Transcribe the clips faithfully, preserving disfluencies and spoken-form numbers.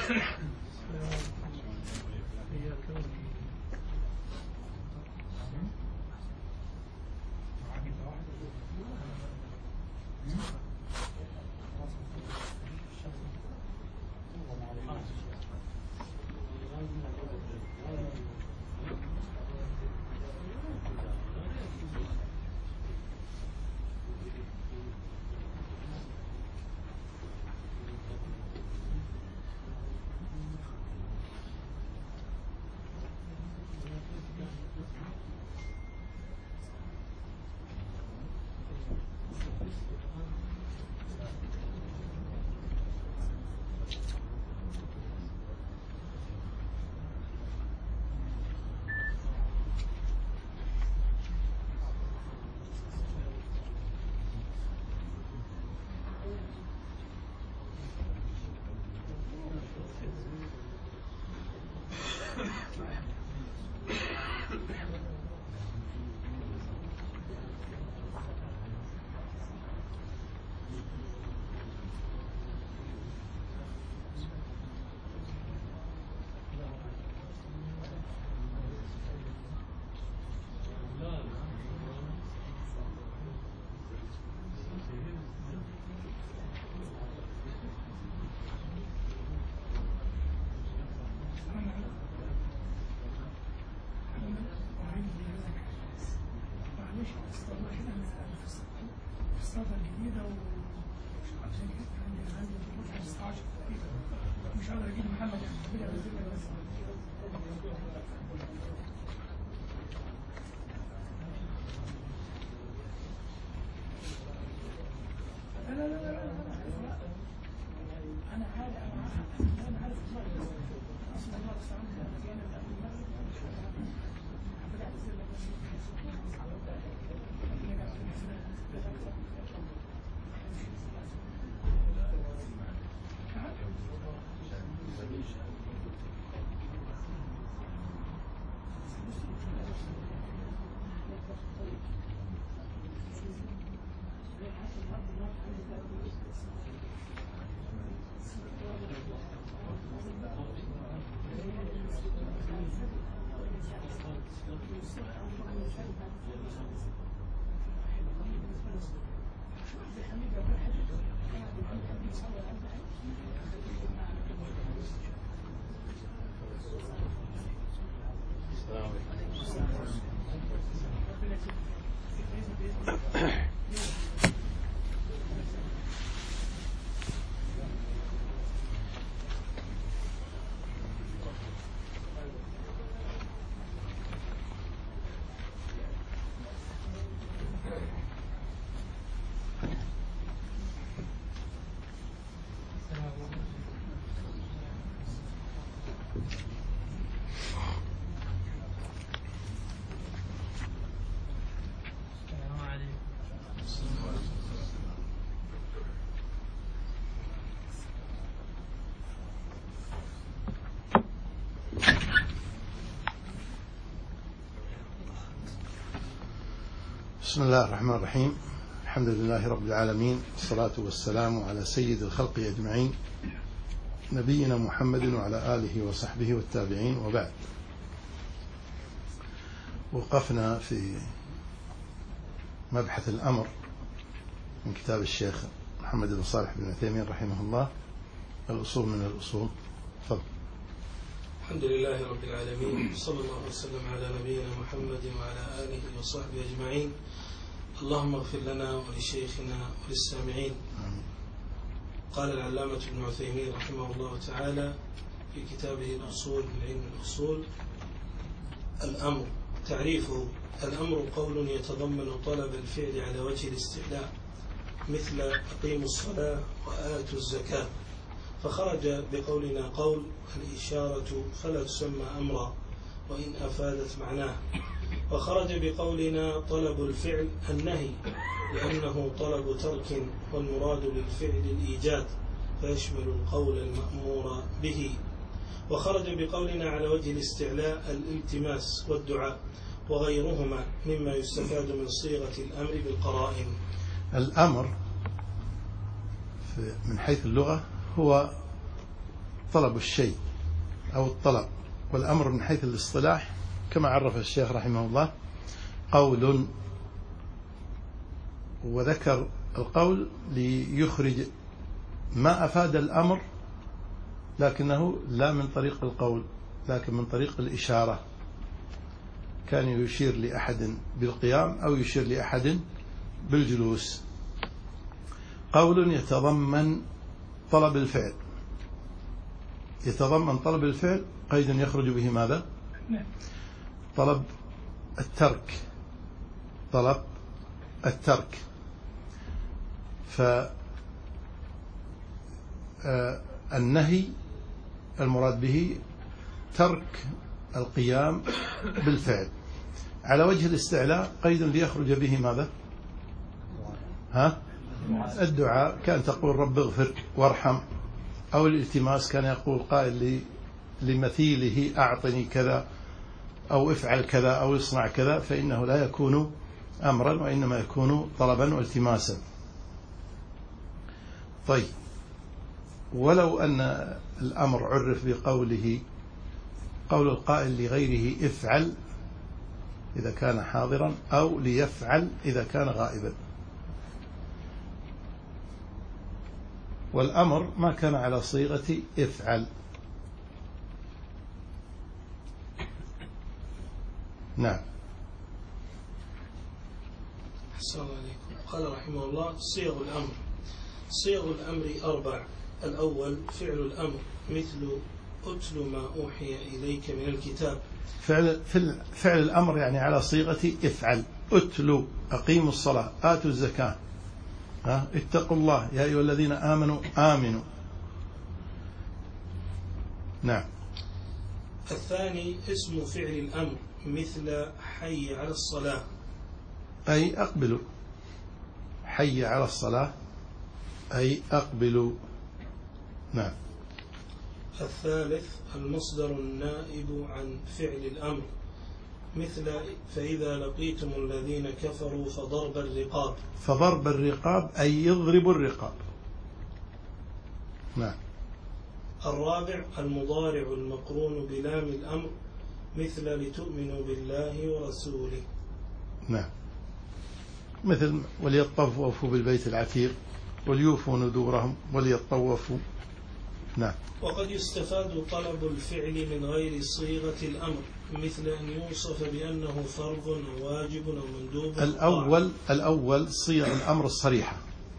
مش هقدر اجيب محمد لا لا لا لا انا عارف انا عارف اصلا الله سبحانه وتعالى بسم الله الرحمن الرحيم. الحمد لله رب العالمين، والصلاة والسلام على سيد الخلق أجمعين، نبينا محمد وعلى آله وصحبه والتابعين، وبعد. وقفنا في مبحث الأمر من كتاب الشيخ محمد بن صالح بن عثيمين رحمه الله، الأصول من الأصول. تفضل. الحمد لله رب العالمين، صلى الله وسلم على نبينا محمد وعلى آله وصحبه أجمعين. اللهم اغفر لنا ولشيخنا وللسامعين. قال العلامة ابن عثيمين رحمه الله تعالى في كتابه الأصول من علم الأصول: الأمر تعريفه: الأمر قول يتضمن طلب الفعل على وجه الاستعلاء، مثل أقيموا الصلاة وآتوا الزكاة، فخرج بقولنا قول الإشارة فلا تسمى أمرا وإن أفادت معناه، وخرج بقولنا طلب الفعل النهي لأنه طلب ترك، والمراد بالفعل الإيجاد فيشمل القول المأمور به، وخرج بقولنا على وجه الاستعلاء الالتماس والدعاء وغيرهما مما يستفاد من صيغة الأمر بالقرائن. الأمر من حيث اللغة هو طلب الشيء أو الطلب. والأمر من حيث الاصطلاح كما عرف الشيخ رحمه الله قول، وذكر القول ليخرج ما أفاد الأمر لكنه لا من طريق القول لكن من طريق الإشارة، كان يشير لأحد بالقيام أو يشير لأحد بالجلوس. قول يتضمن طلب الفعل، يتضمن طلب الفعل قيد يخرج به ماذا؟ طلب الترك، طلب الترك. فالنهي المراد به ترك القيام بالفعل. على وجه الاستعلاء قيد ليخرج به ماذا؟ ها؟ الدعاء، كان تقول رب اغفر وارحم، أو الالتماس، كان يقول قائل لمثيله أعطني كذا أو افعل كذا أو اصنع كذا، فإنه لا يكون أمرا وإنما يكون طلبا والتماسا. طيب، ولو أن الأمر عرف بقوله قول القائل لغيره افعل إذا كان حاضرا أو ليفعل إذا كان غائبا، والأمر ما كان على صيغة افعل. نعم. أحسن الله عليكم. قال رحمه الله: صيغ الأمر. صيغ الأمر أربع. الأول فعل الأمر مثل أتل ما أوحي إليك من الكتاب. فعل, فعل الأمر يعني على صيغة افعل. أتلوا، أقيموا الصلاة، آتوا الزكاة، ها؟ اتقوا الله يا أيها الذين آمنوا آمنوا. نعم. الثاني اسم فعل الأمر مثل حي على الصلاة، أي أقبلوا. حي على الصلاة أي أقبلوا. نعم. الثالث المصدر النائب عن فعل الأمر مثل فإذا لقيتم الذين كفروا فضرب الرقاب. فضرب الرقاب أي يضرب الرقاب. نعم. الرابع المضارع المقرون بلام الأمر مثل لتؤمنوا بالله ورسوله. نعم. مثل وليطوفوا بالبيت العتيق وليوفوا نذورهم وليطوفوا. نعم. وقد يستفاد طلب الفعل من غير صيغة الأمر مثل أن يوصف بأنه فرض أو واجب أو مندوب. الأول الأول صيغ الأمر الصريحة،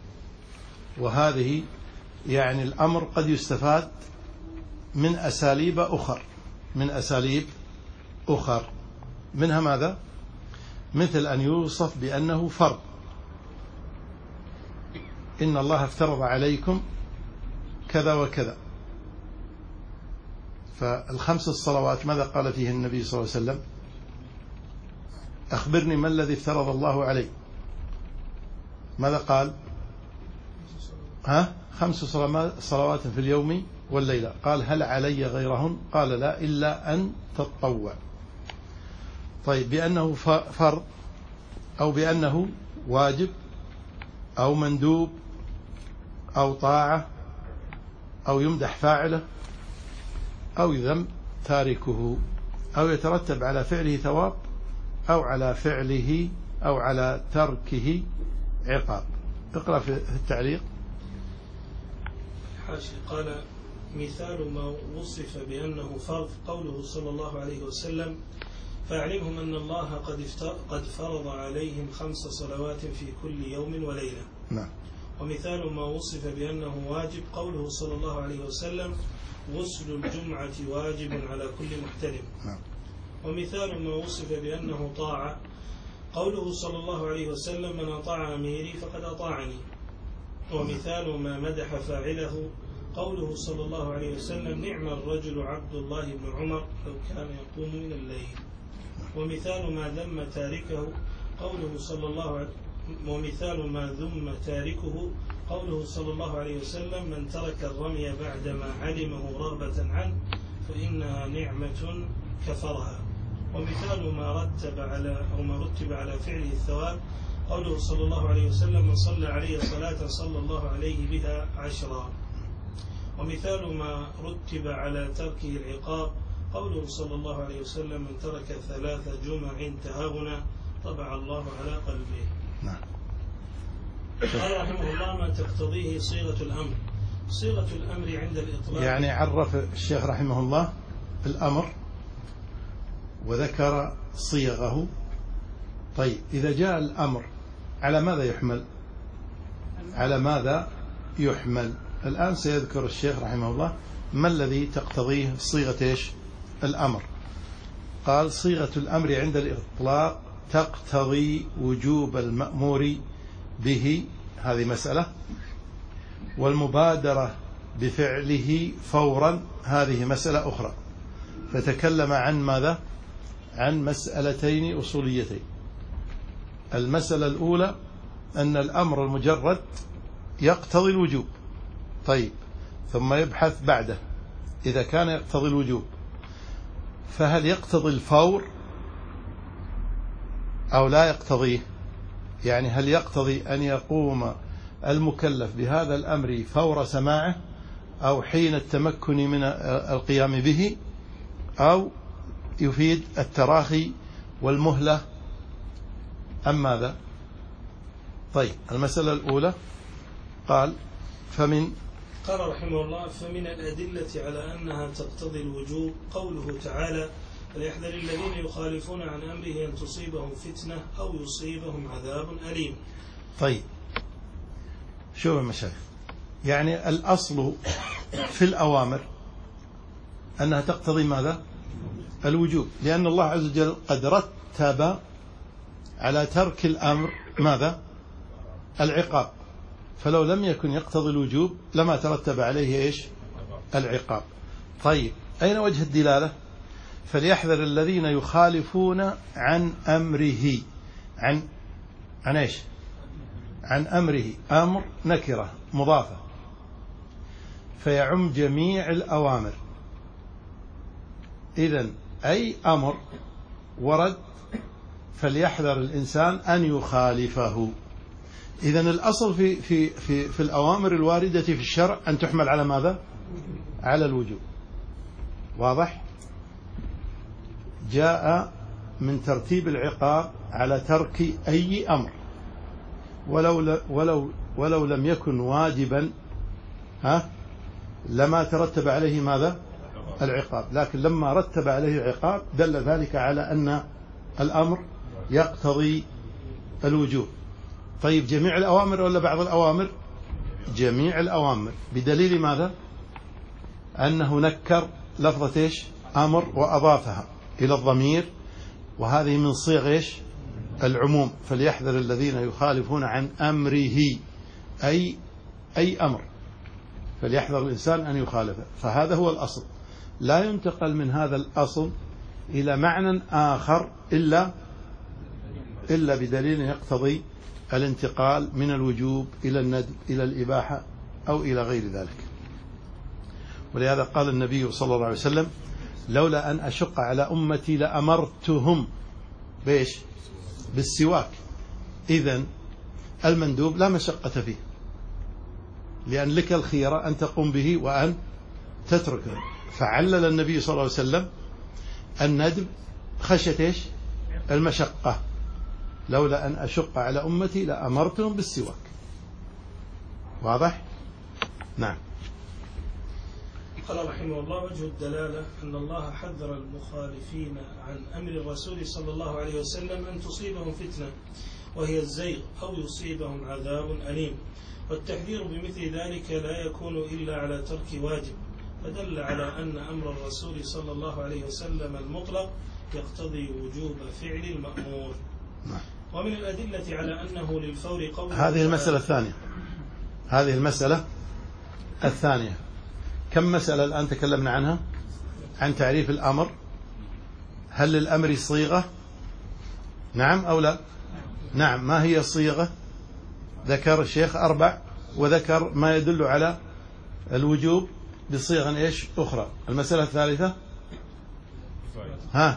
وهذه يعني الأمر قد يستفاد من أساليب أخر من أساليب أخر منها ماذا؟ مثل أن يوصف بأنه فرض. إن الله افترض عليكم كذا وكذا. فالخمس الصلوات ماذا قال فيه النبي صلى الله عليه وسلم؟ أخبرني ما الذي افترض الله عليه. ماذا قال؟ ها؟ خمس صلوات في اليوم والليلة. قال هل علي غيرهن؟ قال لا إلا أن تطوع. طيب، بأنه فرض أو بأنه واجب أو مندوب أو طاعة أو يمدح فاعله أو يذم تاركه أو يترتب على فعله ثواب أو على فعله أو على تركه عقاب. اقرأ في التعليق. حاشي. قال مثال ما وصف بأنه فرض قوله صلى الله عليه وسلم فاعلمهم أن الله قد, قد فرض عليهم خمس صلوات في كل يوم وليلة. نعم. ومثال ما وصف بأنه واجب قوله صلى الله عليه وسلم غسل الجمعة واجب على كل محتلم. نعم. ومثال ما وصف بأنه طاعة قوله صلى الله عليه وسلم من أطاع أميري فقد أطاعني. ومثال ما مدح فاعله قوله صلى الله عليه وسلم نعم الرجل عبد الله بن عمر لو كان يقوم من الليل. ومثال ما ذم تاركه قوله صلى الله عليه ومثال ما ذم تاركه قوله صلى الله عليه وسلم من ترك الرمي بعدما علمه رغبة عنه فإنها نعمة كفرها. ومثال ما رتب على أو ما رتب على فعله الثواب قوله صلى الله عليه وسلم من صلى عليه صلاة صلى الله عليه بها عشرا. ومثال ما رتب على تركه العقاب قوله صلى الله عليه وسلم: من ترك ثلاث جمع تهاونا طبع الله على قلبه. نعم. قال رحمه الله: ما تقتضيه صيغة الأمر. صيغة الأمر عند الإطلاق، يعني عرف الشيخ رحمه الله الأمر وذكر صيغه. طيب إذا جاء الأمر على ماذا يحمل؟ على ماذا يحمل؟ الآن سيذكر الشيخ رحمه الله ما الذي تقتضيه صيغة إيش؟ الأمر. قال: صيغة الأمر عند الإطلاق تقتضي وجوب المأمور به، هذه مسألة، والمبادرة بفعله فورا، هذه مسألة أخرى. فتكلم عن ماذا؟ عن مسألتين أصوليتين. المسألة الأولى أن الأمر المجرد يقتضي الوجوب. طيب، ثم يبحث بعده إذا كان يقتضي الوجوب فهل يقتضي الفور أو لا يقتضيه؟ يعني هل يقتضي أن يقوم المكلف بهذا الأمر فور سماعه أو حين التمكن من القيام به، أو يفيد التراخي والمهلة أم ماذا؟ طيب، المسألة الأولى قال: فمن قال رحمه الله: فمن الأدلة على أنها تقتضي الوجوب قوله تعالى: فليحذر الذين يخالفون عن أمره أن تصيبهم فتنة أو يصيبهم عذاب أليم. طيب، شوف المشايخ، يعني الأصل في الأوامر أنها تقتضي ماذا؟ الوجوب، لأن الله عز وجل قد رتب على ترك الأمر ماذا؟ العقاب. فلو لم يكن يقتضي الوجوب لما ترتب عليه إيش؟ العقاب. طيب، أين وجه الدلالة؟ فليحذر الذين يخالفون عن أمره. عن عن إيش؟ عن أمره. أمر نكرة مضافة، فيعم جميع الأوامر. إذن أي أمر ورد فليحذر الإنسان أن يخالفه. إذن الأصل في في في في الأوامر الواردة في الشرع أن تحمل على ماذا؟ على الوجوب. واضح؟ جاء من ترتيب العقاب على ترك أي أمر، ولو ولو ولو لم يكن واجبا ها لما ترتب عليه ماذا؟ العقاب. لكن لما رتب عليه العقاب دل ذلك على أن الأمر يقتضي الوجوب. طيب، جميع الأوامر ولا بعض الأوامر؟ جميع الأوامر، بدليل ماذا؟ أنه نكر لفظة إيش؟ أمر وأضافها إلى الضمير، وهذه من صيغ إيش؟ العموم. فليحذر الذين يخالفون عن أمره، أي أي أمر، فليحذر الإنسان أن يخالفه. فهذا هو الأصل، لا ينتقل من هذا الأصل إلى معنى آخر إلا إلا بدليل يقتضي الانتقال من الوجوب إلى الندب إلى الإباحة أو إلى غير ذلك. ولهذا قال النبي صلى الله عليه وسلم: لولا أن أشق على أمتي لأمرتهم بإيش؟ بالسواك. إذن المندوب لا مشقة فيه، لأن لك الخيرة أن تقوم به وأن تتركه. فعلل النبي صلى الله عليه وسلم الندب خشية إيش؟ المشقة. لولا أن أشق على أمتي لأمرتهم بالسواك. واضح؟ نعم. قال رحمه الله: وجه الدلالة أن الله حذر المخالفين عن أمر الرسول صلى الله عليه وسلم أن تصيبهم فتنة وهي الزيغ أو يصيبهم عذاب أليم، والتحذير بمثل ذلك لا يكون إلا على ترك واجب، فدل على أن أمر الرسول صلى الله عليه وسلم المطلق يقتضي وجوب فعل المأمور. ومن الأدلة على أنه للفور قول هذه المسألة الثانية. هذه المسألة الثانية. كم مسألة الآن تكلمنا عنها؟ عن تعريف الأمر. هل للأمر صيغة؟ نعم أو لا؟ نعم. ما هي الصيغة؟ ذكر الشيخ أربع، وذكر ما يدل على الوجوب بصيغة إيش أخرى. المسألة الثالثة ها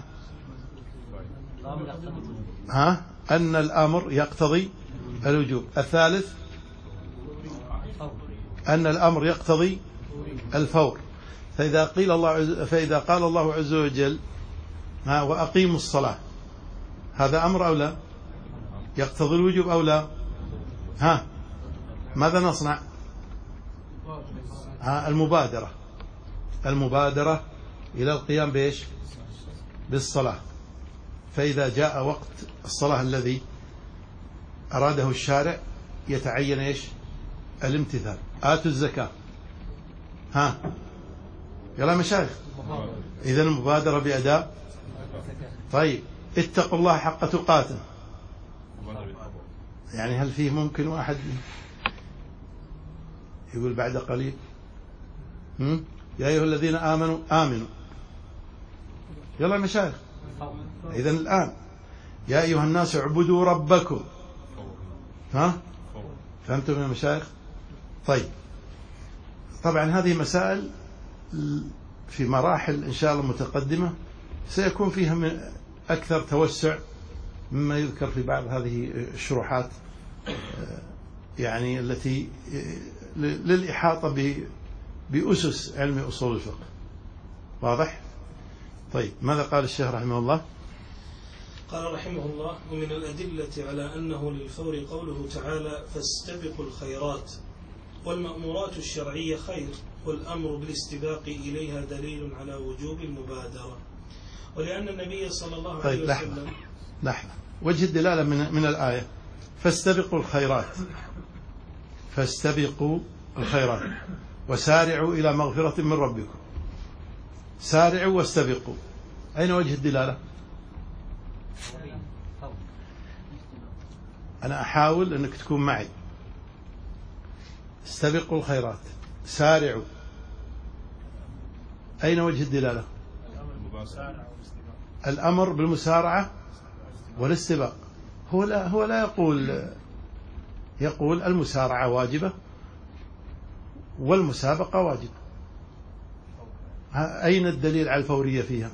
ها أن الأمر يقتضي الوجوب. الثالث أن الأمر يقتضي الفور. فإذا قيل الله عز فإذا قال الله عز وجل ها وأقيموا الصلاة، هذا أمر أو لا؟ يقتضي الوجوب أو لا؟ ها ماذا نصنع؟ ها المبادرة المبادرة إلى القيام بإيش؟ بالصلاة. فإذا جاء وقت الصلاة الذي أراده الشارع يتعين إيش؟ الامتثال. آتوا الزكاة. ها يلا مشايخ، إذن المبادرة بأداء. طيب اتقوا الله حق تقاته، يعني هل فيه ممكن واحد يقول بعد قليل هم؟ يا أيها الذين آمنوا آمنوا. يلا مشايخ، إذن الآن يا أيها الناس اعبدوا ربكم. ها فهمتم يا مشايخ؟ طيب طبعا هذه مسائل في مراحل إن شاء الله متقدمة سيكون فيها من أكثر توسع مما يذكر في بعض هذه الشروحات، يعني التي للإحاطة بأسس علم أصول الفقه. واضح؟ طيب ماذا قال الشيخ رحمه الله؟ قال رحمه الله: ومن الأدلة على أنه للفور قوله تعالى: فاستبقوا الخيرات. والمأمورات الشرعية خير، والأمر بالاستباق إليها دليل على وجوب المبادرة. ولأن النبي صلى الله عليه طيب وسلم لحظة لحظة وجه الدلالة من, من الآية فاستبقوا الخيرات، فاستبقوا الخيرات وسارعوا إلى مغفرة من ربكم. سارعوا واستبقوا، أين وجه الدلالة؟ أنا أحاول أنك تكون معي. استبقوا الخيرات، سارعوا، أين وجه الدلالة؟ الأمر بالمسارعة والاستباق. هو لا هو لا يقول يقول المسارعة واجبة والمسابقة واجبة. أين الدليل على الفورية فيها؟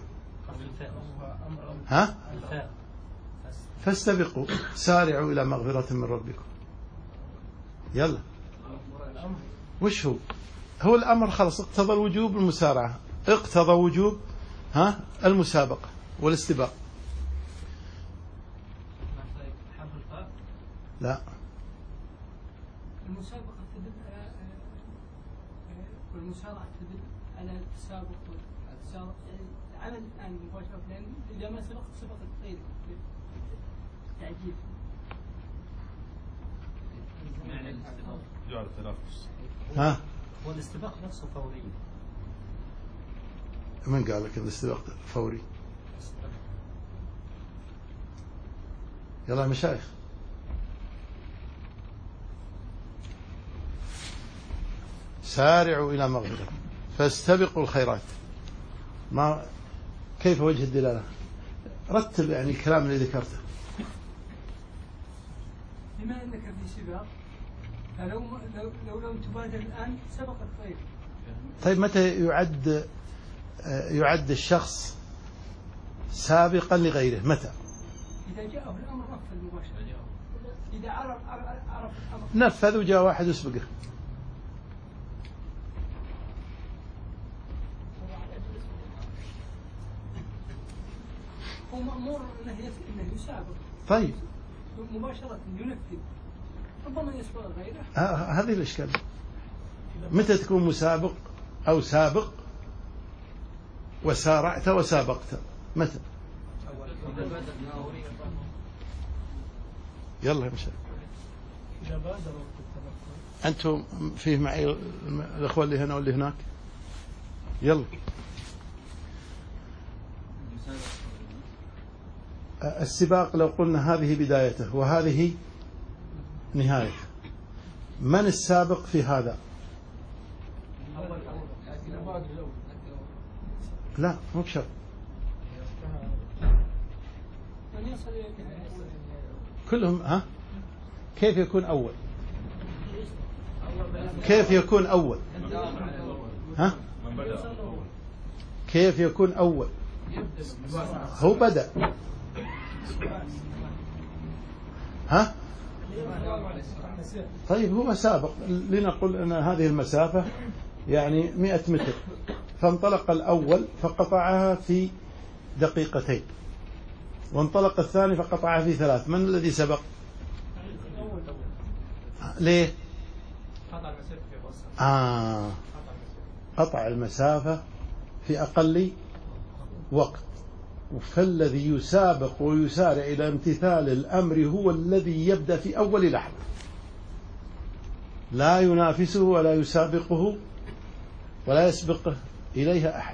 ها؟ فاستبقوا، سارعوا إلى مغفرة من ربكم. يلا وش هو؟ هو الأمر خلص اقتضى الوجوب المسارعة، اقتضى وجوب ها المسابقة والاستباق. لا، المسابقة تدل على والمسارعة تدل على التسابق والتسابق، يعني العمل الآن مباشرة، لأن إذا ما سبقت سبقت غيرك تعجيل. ها والاستباق نفسه فوري. من قال لك الاستباق فوري؟ يلا يا مشايخ، سارعوا إلى مغفرة فاستبقوا الخيرات. ما كيف وجه الدلالة؟ رتب يعني الكلام اللي ذكرته. بما أنك في سباق، فلو لو لو لم تبادر الآن سبقت غيرك. طيب متى يعد يعد الشخص سابقا لغيره؟ متى؟ إذا جاءه الأمر نفذ مباشرة. إذا عرف عرف الأمر نفذ وجاء واحد يسبقه. هو مأمور أنه أنه يسابق. طيب مباشرة ينفذ، ربما يسبق غيره. هذه الإشكال. متى تكون مسابق أو سابق وسارعت وسابقت؟ متى؟ يلا يا مشايخ، أنتم فيه معي الأخوة اللي هنا واللي هناك. يلا السباق لو قلنا هذه بدايته وهذه نهايته، من السابق في هذا؟ لا مو بشرط. كلهم ها؟ كيف يكون أول؟ كيف يكون أول؟ ها؟ كيف يكون أول؟ هو بدأ. ها؟ طيب هو سابق، لنقل أن هذه المسافة يعني مئة متر، فانطلق الأول فقطعها في دقيقتين، وانطلق الثاني فقطعها في ثلاث. من الذي سبق؟ ليه؟ آه قطع المسافة في أقل وقت. فالذي يسابق ويسارع إلى امتثال الأمر هو الذي يبدأ في أول لحظة، لا ينافسه ولا يسابقه ولا يسبقه إليها أحد.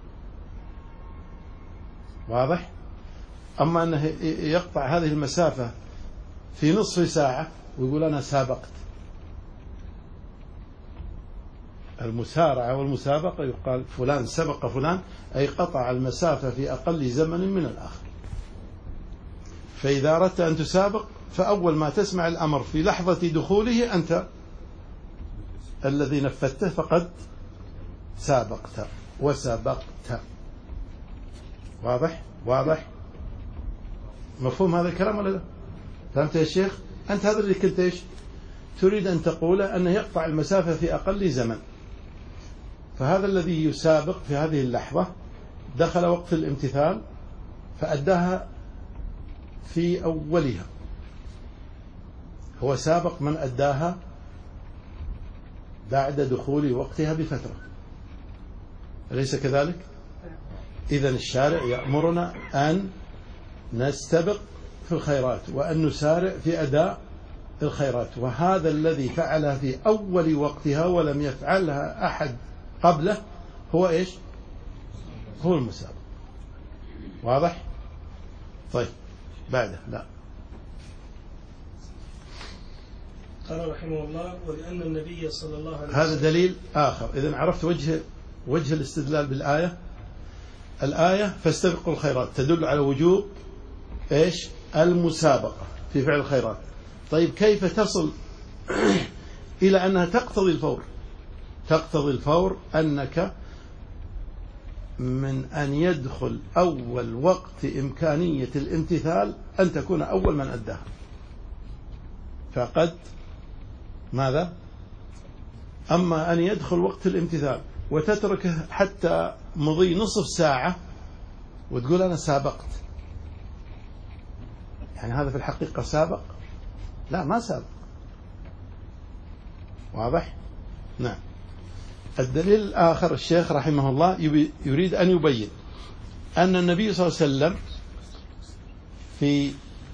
واضح؟ أما أنه يقطع هذه المسافة في نصف ساعة ويقول أنا سابقت. المسارعة والمسابقة يقال فلان سبق فلان، أي قطع المسافة في أقل زمن من الآخر. فإذا أردت أن تسابق فأول ما تسمع الأمر في لحظة دخوله أنت الذي نفذته فقد سابقت وسبقت. واضح؟ واضح؟ مفهوم هذا الكلام ولا لا؟ فهمت يا شيخ؟ أنت هذا اللي كنت إيش تريد أن تقوله، أنه يقطع المسافة في أقل زمن. فهذا الذي يسابق في هذه اللحظة دخل وقت الامتثال فأداها في أولها، هو سابق من أداها بعد دخول وقتها بفترة، أليس كذلك؟ إذن الشارع يأمرنا أن نستبق في الخيرات وأن نسارع في أداء الخيرات، وهذا الذي فعلها في أول وقتها ولم يفعلها أحد قبله هو إيش؟ هو المسابق. واضح؟ طيب بعده لا. قال رحمه الله: ولأن النبي صلى الله عليه وسلم. هذا دليل آخر. إذن عرفت وجه وجه الاستدلال بالآية. الآية فاستبقوا الخيرات تدل على وجوب إيش؟ المسابقة في فعل الخيرات. طيب كيف تصل إلى أنها تقتضي الفور؟ تقتضي الفور أنك من أن يدخل أول وقت إمكانية الامتثال أن تكون أول من أداها، فقد ماذا؟ أما أن يدخل وقت الامتثال وتتركه حتى مضي نصف ساعة وتقول أنا سابقت، يعني هذا في الحقيقة سابق؟ لا، ما سابق. واضح؟ نعم. الدليل الآخر الشيخ رحمه الله يريد أن يبين أن النبي صلى الله عليه وسلم في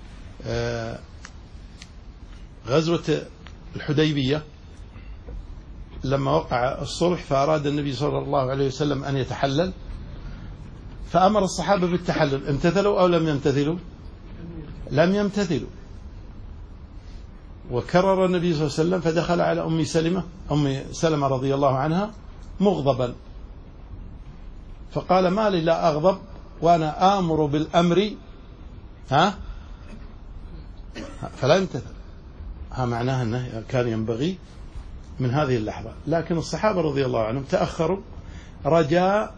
غزوة الحديبية لما وقع الصلح فأراد النبي صلى الله عليه وسلم أن يتحلل، فأمر الصحابة بالتحلل. امتثلوا أو لم يمتثلوا؟ لم يمتثلوا. وكرر النبي صلى الله عليه وسلم فدخل على أم سلمة أم سلمة رضي الله عنها مغضبا، فقال: ما لي لا أغضب وأنا آمر بالأمر ها فلا يمتثل. ها معناه أنه كان ينبغي من هذه اللحظة. لكن الصحابة رضي الله عنهم تأخروا رجاء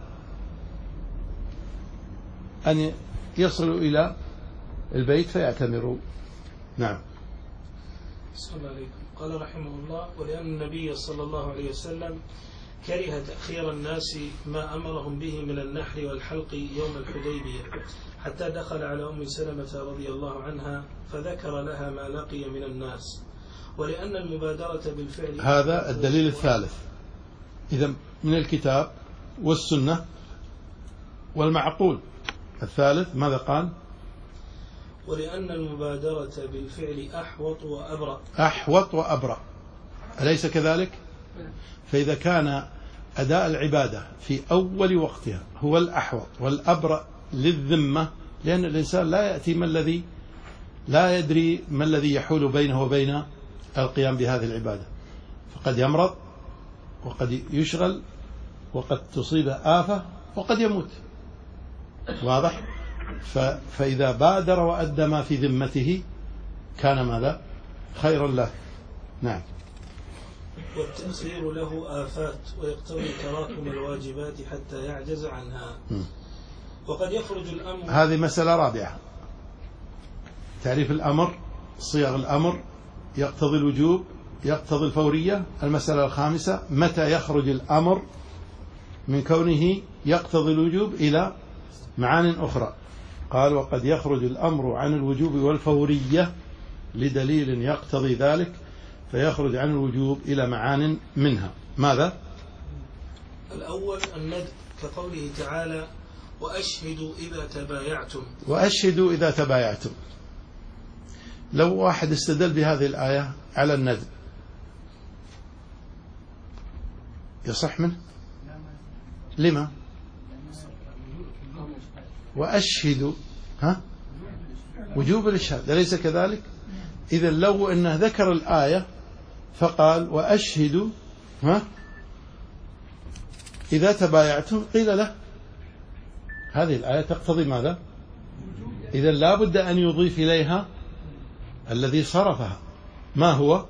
أن يصلوا إلى البيت فيعتمروا. نعم. صلى الله عليه وسلم. قال رحمه الله: ولأن النبي صلى الله عليه وسلم كره تأخير الناس ما أمرهم به من النحر والحلق يوم الحديبية، حتى دخل على أم سلمة رضي الله عنها فذكر لها ما لقي من الناس. ولأن المبادرة بالفعل. هذا الدليل الثالث. إذا من الكتاب والسنة والمعقول. الثالث ماذا قال؟ ولأن المبادرة بالفعل أحوط وأبرأ. أحوط وأبرأ، أليس كذلك؟ فإذا كان أداء العبادة في أول وقتها هو الأحوط والأبرأ للذمة، لأن الإنسان لا يأتي ما الذي لا يدري ما الذي يحول بينه وبين القيام بهذه العبادة، فقد يمرض وقد يشغل وقد تصيبه آفة وقد يموت. واضح؟ فإذا بادر وأدى ما في ذمته كان ماذا؟ خيرا له. نعم. والتأخير له آفات ويقتضي تراكم الواجبات حتى يعجز عنها. م. وقد يخرج الأمر. هذه مسألة رابعة، تعريف الأمر، صيغ الأمر، يقتضي الوجوب يقتضي الفورية. المسألة الخامسة متى يخرج الأمر من كونه يقتضي الوجوب إلى معان أخرى. قال وقد يخرج الأمر عن الوجوب والفورية لدليل يقتضي ذلك فيخرج عن الوجوب إلى معان منها. ماذا؟ الأول الندب كقوله تعالى وأشهدوا إذا تبايعتم. وأشهدوا إذا تبايعتم. لو واحد استدل بهذه الآية على الندب يصح منه؟ لما؟ وأشهدوا ها وجوب الإشهاد أليس كذلك؟ إذا لو أنه ذكر الآية فقال وأشهدوا ها إذا تبايعتم قيل له هذه الآية تقتضي ماذا؟ إذا لا بد أن يضيف إليها الذي صرفها. ما هو؟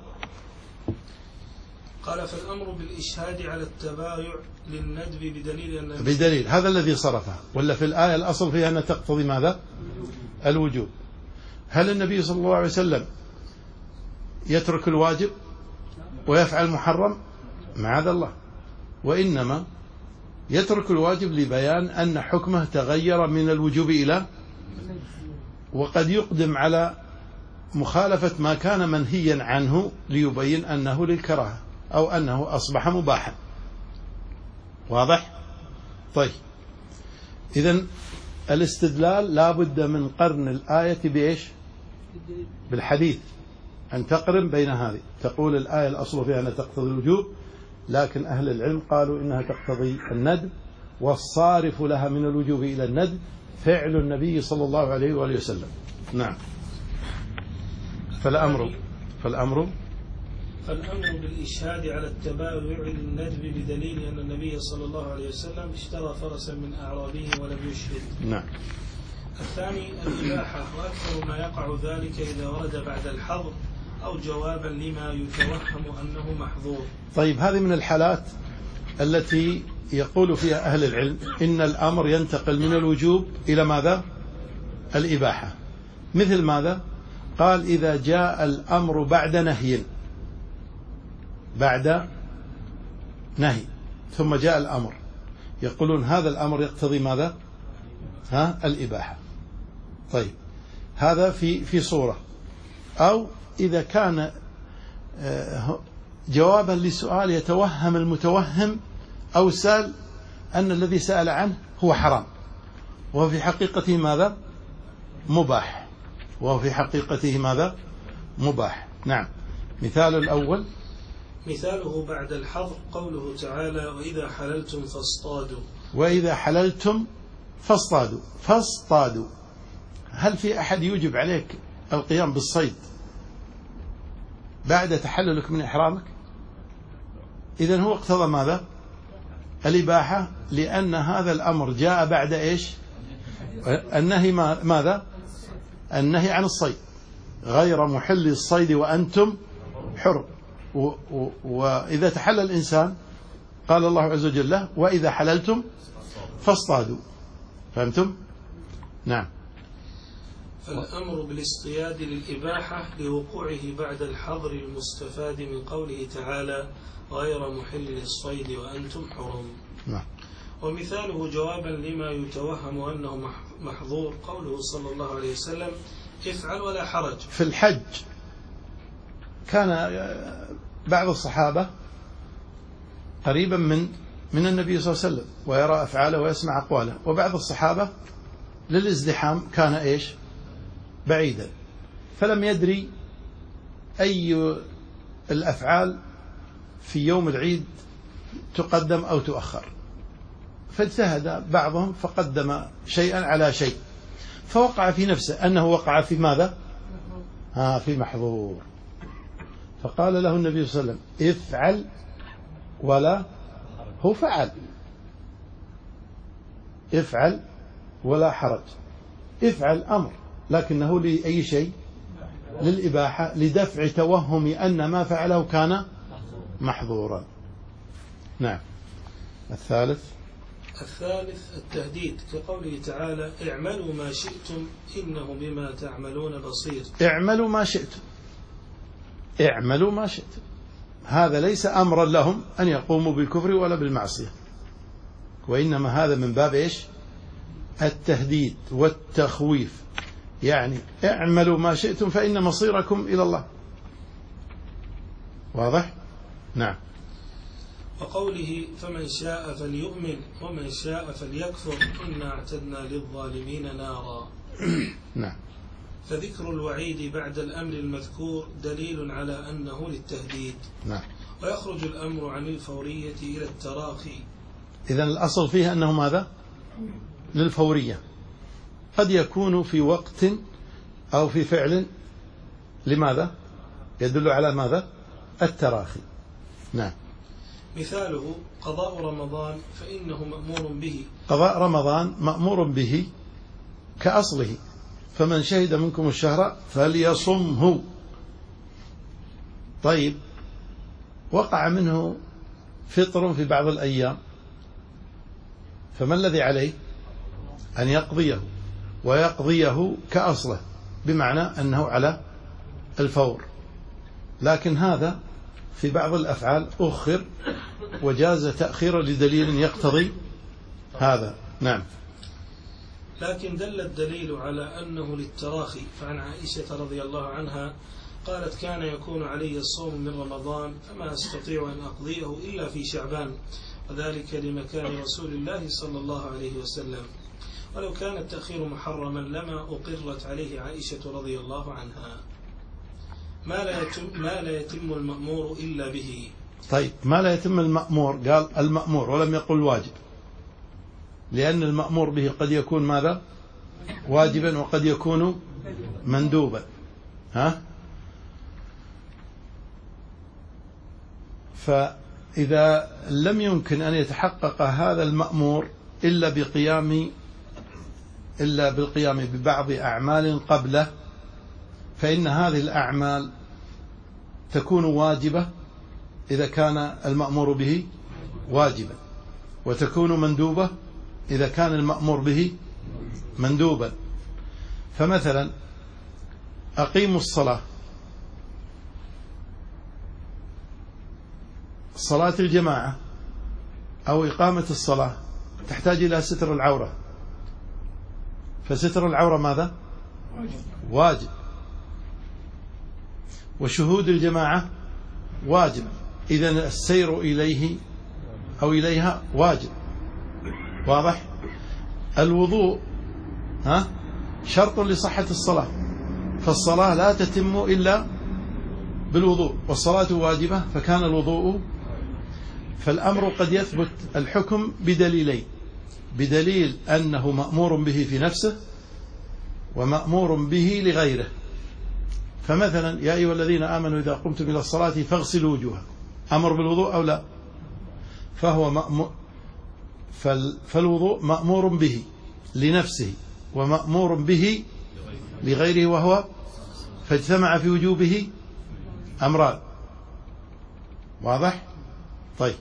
قال فالأمر بالإشهاد على التبايع للندب بدليل أن بدليل هذا الذي صرفها. ولا في الآية الأصل فيها أن تقتضي ماذا؟ الوجوب. هل النبي صلى الله عليه وسلم يترك الواجب ويفعل المحرم؟ معاذ الله. وإنما يترك الواجب لبيان أن حكمه تغير من الوجوب إلى، وقد يقدم على مخالفة ما كان منهيا عنه ليبين أنه للكراهة أو أنه أصبح مباحا. واضح؟ طيب إذن الاستدلال لا بد من قرن الآية بإيش؟ بالحديث. أن تقرن بين هذه. تقول الآية الأصل فيها أنها تقتضي الوجوب لكن أهل العلم قالوا إنها تقتضي الندب والصارف لها من الوجوب إلى الندب فعل النبي صلى الله عليه وآله وسلم. نعم. فالأمر فالأمر فالأمر بالإشهاد على التبايع للندب بدليل أن النبي صلى الله عليه وسلم اشترى فرسا من أعرابه ولم يشهد. نعم. الثاني الإباحة وأكثر ما يقع ذلك إذا ورد بعد الحظر أو جوابا لما يتوهم أنه محظور. طيب هذه من الحالات التي يقول فيها أهل العلم إن الأمر ينتقل من الوجوب إلى ماذا؟ الإباحة. مثل ماذا؟ قال إذا جاء الأمر بعد نهي بعد نهي ثم جاء الأمر يقولون هذا الأمر يقتضي ماذا؟ ها الإباحة. طيب هذا في في صورة. أو إذا كان جوابا لسؤال يتوهم المتوهم أو سأل أن الذي سأل عنه هو حرام وهو في حقيقته ماذا؟ مباح. وهو في حقيقته ماذا؟ مباح. نعم. مثال الأول مثاله بعد الحظر قوله تعالى وإذا حللتم فاصطادوا. وإذا حللتم فاصطادوا. فاصطادوا هل في أحد يوجب عليك القيام بالصيد بعد تحللك من إحرامك؟ إذن هو اقتضى ماذا؟ الإباحة لأن هذا الأمر جاء بعد إيش؟ النهي ماذا؟ النهي عن الصيد غير محل الصيد وأنتم حر. وإذا تحلل الإنسان قال الله عز وجل له وإذا حللتم فاصطادوا. فهمتم؟ نعم. فالأمر بالاصطياد للإباحة لوقوعه بعد الحظر المستفاد من قوله تعالى غير محل الصيد وأنتم حرم. نعم. ومثاله جوابا لما يتوهم أنه محظور قوله صلى الله عليه وسلم افعل ولا حرج. في الحج كان بعض الصحابة قريبا من من النبي صلى الله عليه وسلم ويرى أفعاله ويسمع أقواله، وبعض الصحابة للازدحام كان إيش؟ بعيدا، فلم يدري أي الأفعال في يوم العيد تقدم أو تؤخر، فاجتهد بعضهم فقدم شيئا على شيء، فوقع في نفسه أنه وقع في ماذا؟ ها في محظور. فقال له النبي صلى الله عليه وسلم افعل ولا، هو فعل، افعل ولا حرج. افعل أمر لكنه لأي شيء؟ للإباحة، لدفع توهم أن ما فعله كان محظورا. نعم. الثالث الثالث التهديد كقوله تعالى اعملوا ما شئتم إنه بما تعملون بصير. اعملوا ما شئتم، اعملوا ما شئتم، هذا ليس أمرا لهم أن يقوموا بالكفر ولا بالمعصية، وإنما هذا من باب إيش؟ التهديد والتخويف، يعني اعملوا ما شئتم فإن مصيركم إلى الله. واضح؟ نعم. وقوله فمن شاء فليؤمن ومن شاء فليكفر إنا اعتدنا للظالمين نارا. نعم. فذكر الوعيد بعد الأمر المذكور دليل على أنه للتهديد. نعم. ويخرج الأمر عن الفورية إلى التراخي. إذن الأصل فيها أنه ماذا؟ للفورية، قد يكون في وقت أو في فعل لماذا؟ يدل على ماذا؟ التراخي. نعم. مثاله قضاء رمضان فإنه مأمور به. قضاء رمضان مأمور به كأصله، فمن شهد منكم الشهر فليصمه. طيب، وقع منه فطر في بعض الأيام، فما الذي عليه؟ أن يقضيه، ويقضيه كأصله، بمعنى أنه على الفور. لكن هذا في بعض الأفعال أخر وجاز تأخير لدليل يقتضي هذا. نعم. لكن دل الدليل على أنه للتراخي، فعن عائشة رضي الله عنها قالت كان يكون علي الصوم من رمضان فما أستطيع أن أقضيه إلا في شعبان، وذلك لمكان رسول الله صلى الله عليه وسلم، ولو كان التأخير محرما لما أقرت عليه عائشة رضي الله عنها. ما لا يتم, ما لا يتم المأمور إلا به. طيب، ما لا يتم المأمور، قال المأمور ولم يقل واجب، لأن المأمور به قد يكون ماذا؟ واجبا، وقد يكون مندوبا. ها؟ فإذا لم يمكن أن يتحقق هذا المأمور إلا بقيام إلا بالقيام ببعض أعمال قبله، فإن هذه الأعمال تكون واجبة إذا كان المأمور به واجبا، وتكون مندوبة إذا كان المأمور به مندوبا. فمثلا أقيموا الصلاة، صلاة الجماعة أو إقامة الصلاة تحتاج إلى ستر العورة، فستر العورة ماذا؟ واجب. وشهود الجماعة واجب، إذن السير إليه أو إليها واجب. واضح؟ الوضوء ها شرط لصحة الصلاة، فالصلاة لا تتم إلا بالوضوء، والصلاة واجبة فكان الوضوء. فالأمر قد يثبت الحكم بدليلين: بدليل أنه مأمور به في نفسه، ومأمور به لغيره. فمثلا يا أيها الذين آمنوا إذا قمتم إلى الصلاة فاغسلوا وجوهكم، أمر بالوضوء أو لا؟ فهو مأمور، فالوضوء مأمور به لنفسه ومأمور به لغيره، وهو فاجتمع في وجوبه أمران. واضح؟ طيب.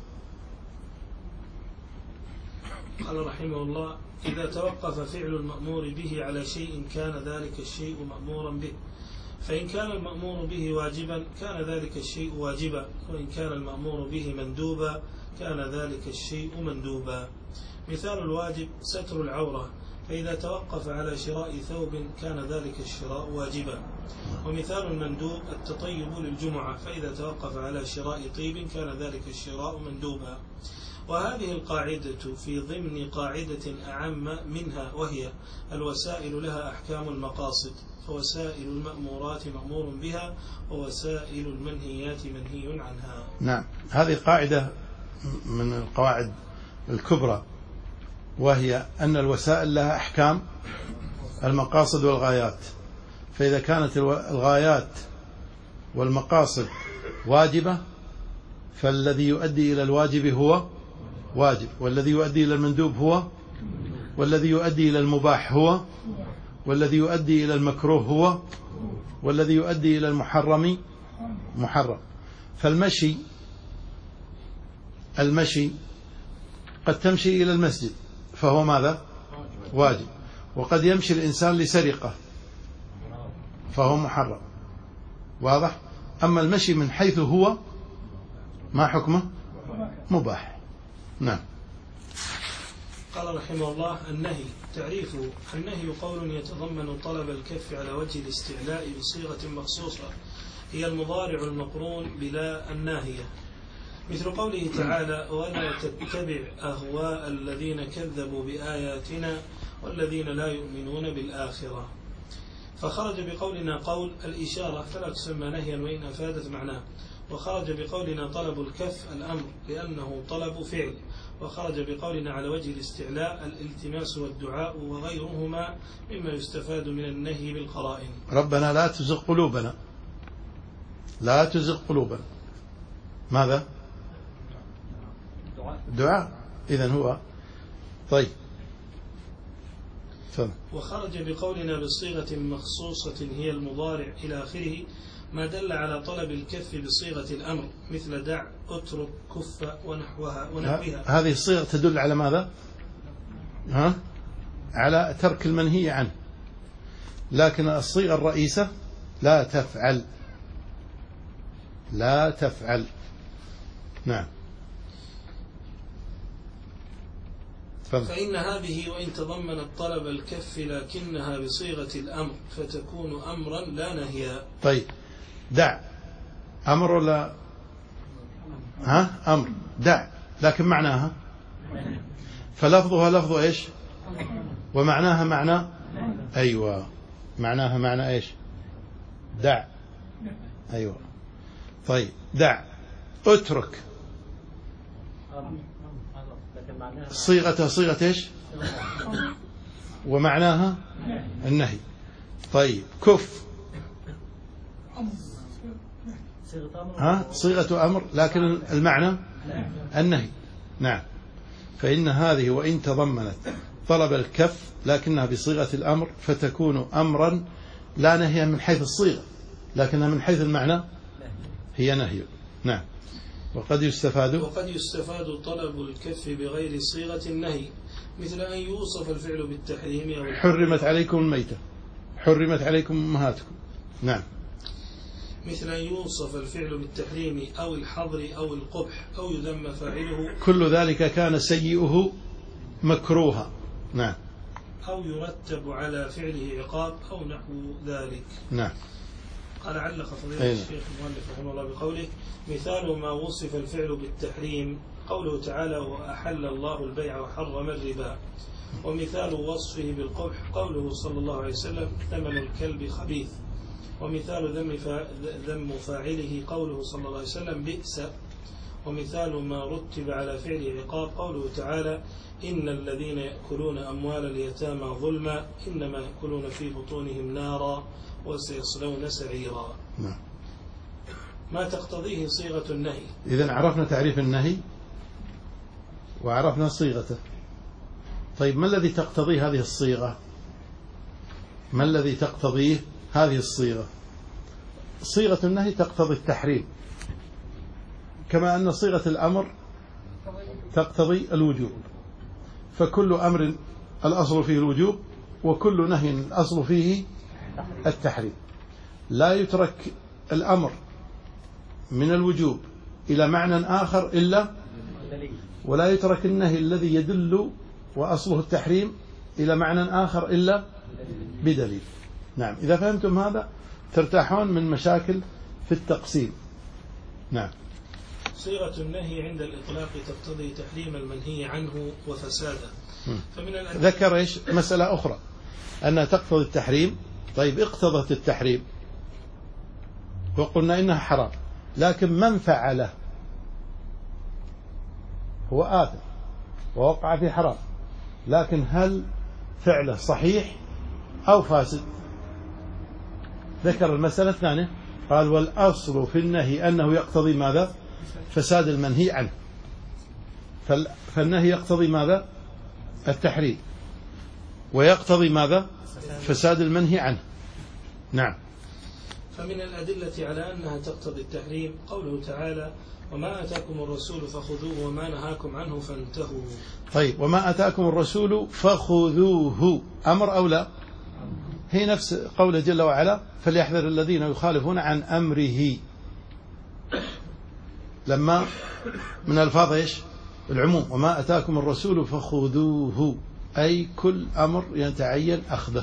قال رحمه الله: إذا توقف فعل المأمور به على شيء كان ذلك الشيء مأمورا به، فإن كان المأمور به واجبا كان ذلك الشيء واجبا، وإن كان المأمور به مندوبا كان ذلك الشيء مندوبا. مثال الواجب ستر العورة، فإذا توقف على شراء ثوب كان ذلك الشراء واجبا. ومثال المندوب التطيب للجمعة، فإذا توقف على شراء طيب كان ذلك الشراء مندوبا. وهذه القاعدة في ضمن قاعدة أعم منها، وهي الوسائل لها أحكام المقاصد، فوسائل المأمورات مأمور بها، ووسائل المنهيات منهي عنها. نعم، هذه قاعدة من القواعد الكبرى، وهي أن الوسائل لها أحكام المقاصد والغايات. فإذا كانت الغايات والمقاصد واجبة، فالذي يؤدي إلى الواجب هو واجب، والذي يؤدي إلى المندوب هو، والذي يؤدي إلى المباح هو، والذي يؤدي إلى المكروه هو، والذي يؤدي إلى المحرم محرم. فالمشي المشي قد تمشي إلى المسجد فهو ماذا؟ واجب. وقد يمشي الإنسان لسرقة فهو محرم. واضح؟ أما المشي من حيث هو ما حكمه؟ مباح. نعم. قال رحمه الله: النهي. تعريف: النهي قول يتضمن طلب الكف على وجه الاستعلاء بصيغة مخصوصة، هي المضارع المقرون بلا الناهية، مثل قوله تعالى: ولا تتبع أهواء الذين كذبوا بآياتنا والذين لا يؤمنون بالآخرة. فخرج بقولنا قول الإشارة فلا تسمى نهيا وإن أفادت معناه، وخرج بقولنا طلب الكف الأمر لأنه طلب فعل، وخرج بقولنا على وجه الاستعلاء الالتماس والدعاء وغيرهما مما يستفاد من النهي بالقرائن. ربنا لا تزغ قلوبنا، لا تزغ قلوبنا، ماذا؟ دعاء. إذن هو طيب. فهم. وخرج بقولنا بصيغة مخصوصة هي المضارع إلى آخره ما دل على طلب الكف بصيغة الأمر، مثل دع، اترك، كف ونحوها ونحوها. هذه الصيغة تدل على ماذا؟ ها؟ على ترك المنهي عنه. لكن الصيغة الرئيسة لا تفعل، لا تفعل. نعم. فإن هذه وإن تضمنت طلب الكف لكنها بصيغة الأمر فتكون أمرا لا نهيا. طيب، دع أمر ولا ها؟ أمر. دع، لكن معناها فلفظها لفظ إيش؟ ومعناها معنى أيوة، معناها معنى إيش؟ دع. أيوة. طيب، دع. اترك صيغتها صيغة إيش؟ ومعناها النهي. طيب، كف ها؟ صيغة أمر لكن المعنى النهي. نعم. فإن هذه وإن تضمنت طلب الكف لكنها بصيغة الأمر فتكون أمرا لا نهيا من حيث الصيغة، لكنها من حيث المعنى هي نهي. نعم. وقد يستفاد وقد يستفاد طلب الكف بغير صيغة النهي، مثل أن يوصف الفعل بالتحريم أو حرمت عليكم الميتة، حرمت عليكم أمهاتكم. نعم. مثل أن يوصف الفعل بالتحريم أو الحظر أو القبح أو يذم فاعله، كل ذلك كان سيئه مكروها. نعم. أو يرتب على فعله عقاب أو نحو ذلك. نعم. قال علق فضيلة الشيخ المؤلف رحمه الله بقوله: مثال ما وصف الفعل بالتحريم قوله تعالى: وأحل الله البيع وحرم الربا. ومثال وصفه بالقبح قوله صلى الله عليه وسلم: ثمن الكلب خبيث. ومثال ذم فاعله قوله صلى الله عليه وسلم: بئس. ومثال ما رتب على فعل عقاب قوله تعالى: إن الذين يأكلون أموال اليتامى ظلما إنما يأكلون في بطونهم نارا وسيصلون سعيرا. نعم. ما تقتضيه صيغة النهي. إذن عرفنا تعريف النهي وعرفنا صيغته. طيب، ما الذي تقتضي هذه الصيغة؟ ما الذي تقتضيه هذه الصيغة؟ صيغة النهي تقتضي التحريم، كما أن صيغة الأمر تقتضي الوجوب، فكل أمر الأصل فيه الوجوب وكل نهي الأصل فيه التحريم. لا يترك الأمر من الوجوب إلى معنى آخر إلا، ولا يترك النهي الذي يدل وأصله التحريم إلى معنى آخر إلا بدليل. نعم. إذا فهمتم هذا ترتاحون من مشاكل في التقسيم. نعم. صيغة النهي عند الإطلاق تقتضي تحريم المنهي عنه وفساده. فمن ذكر إيش مسألة أخرى أنها تقتضي التحريم. طيب، اقتضت التحريم وقلنا إنها حرام، لكن من فعله هو آثم ووقع في حرام، لكن هل فعله صحيح أو فاسد؟ ذكر المسألة الثانية، قال: والأصل في النهي أنه يقتضي ماذا؟ فساد المنهي عنه. فالنهي يقتضي ماذا؟ التحريم، ويقتضي ماذا؟ فساد المنهي عنه. نعم. فمن الأدلة على أنها تقتضي التحريم قوله تعالى: وما أتاكم الرسول فخذوه وما نهاكم عنه فانتهوا. طيب، وما أتاكم الرسول فخذوه أمر أو لا؟ هي نفس قوله جل وعلا: فليحذر الذين يخالفون عن أمره. لما من ألفاظ إيش العموم، وما أتاكم الرسول فخذوه، أي كل أمر يتعين أخذه.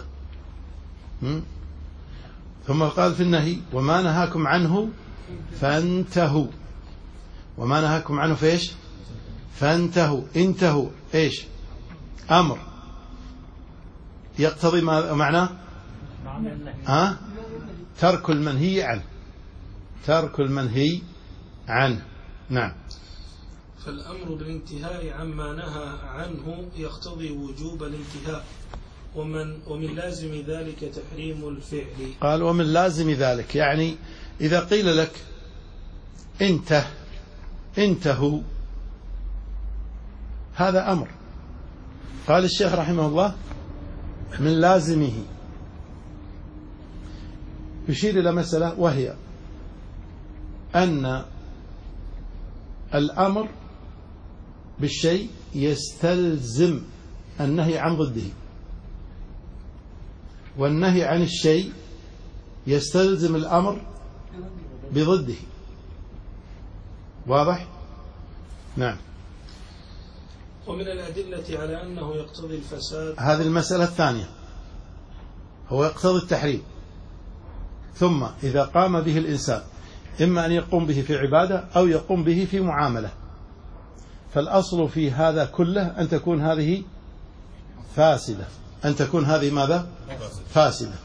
ثم قال في النهي وما نهاكم عنه فانتهوا، وما نهاكم عنه فإيش فانتهوا. انتهوا إيش أمر يقتضي ما معناه ها ترك المنهي عنه، ترك المنهي عنه. نعم. فالأمر بالانتهاء عما نهى عنه يقتضي وجوب الانتهاء، ومن ومن لازم ذلك تحريم الفعل. قال ومن لازم ذلك، يعني إذا قيل لك انته انتهوا هذا أمر. قال الشيخ رحمه الله من لازمه، يشير إلى مسألة وهي أن الأمر بالشيء يستلزم النهي عن ضده، والنهي عن الشيء يستلزم الأمر بضده. واضح؟ نعم. ومن الأدلة على أنه يقتضي الفساد، هذه المسألة الثانية، هو يقتضي التحريم، ثم إذا قام به الإنسان إما أن يقوم به في عبادة أو يقوم به في معاملة، فالأصل في هذا كله أن تكون هذه فاسدة، أن تكون هذه ماذا؟ فاسدة.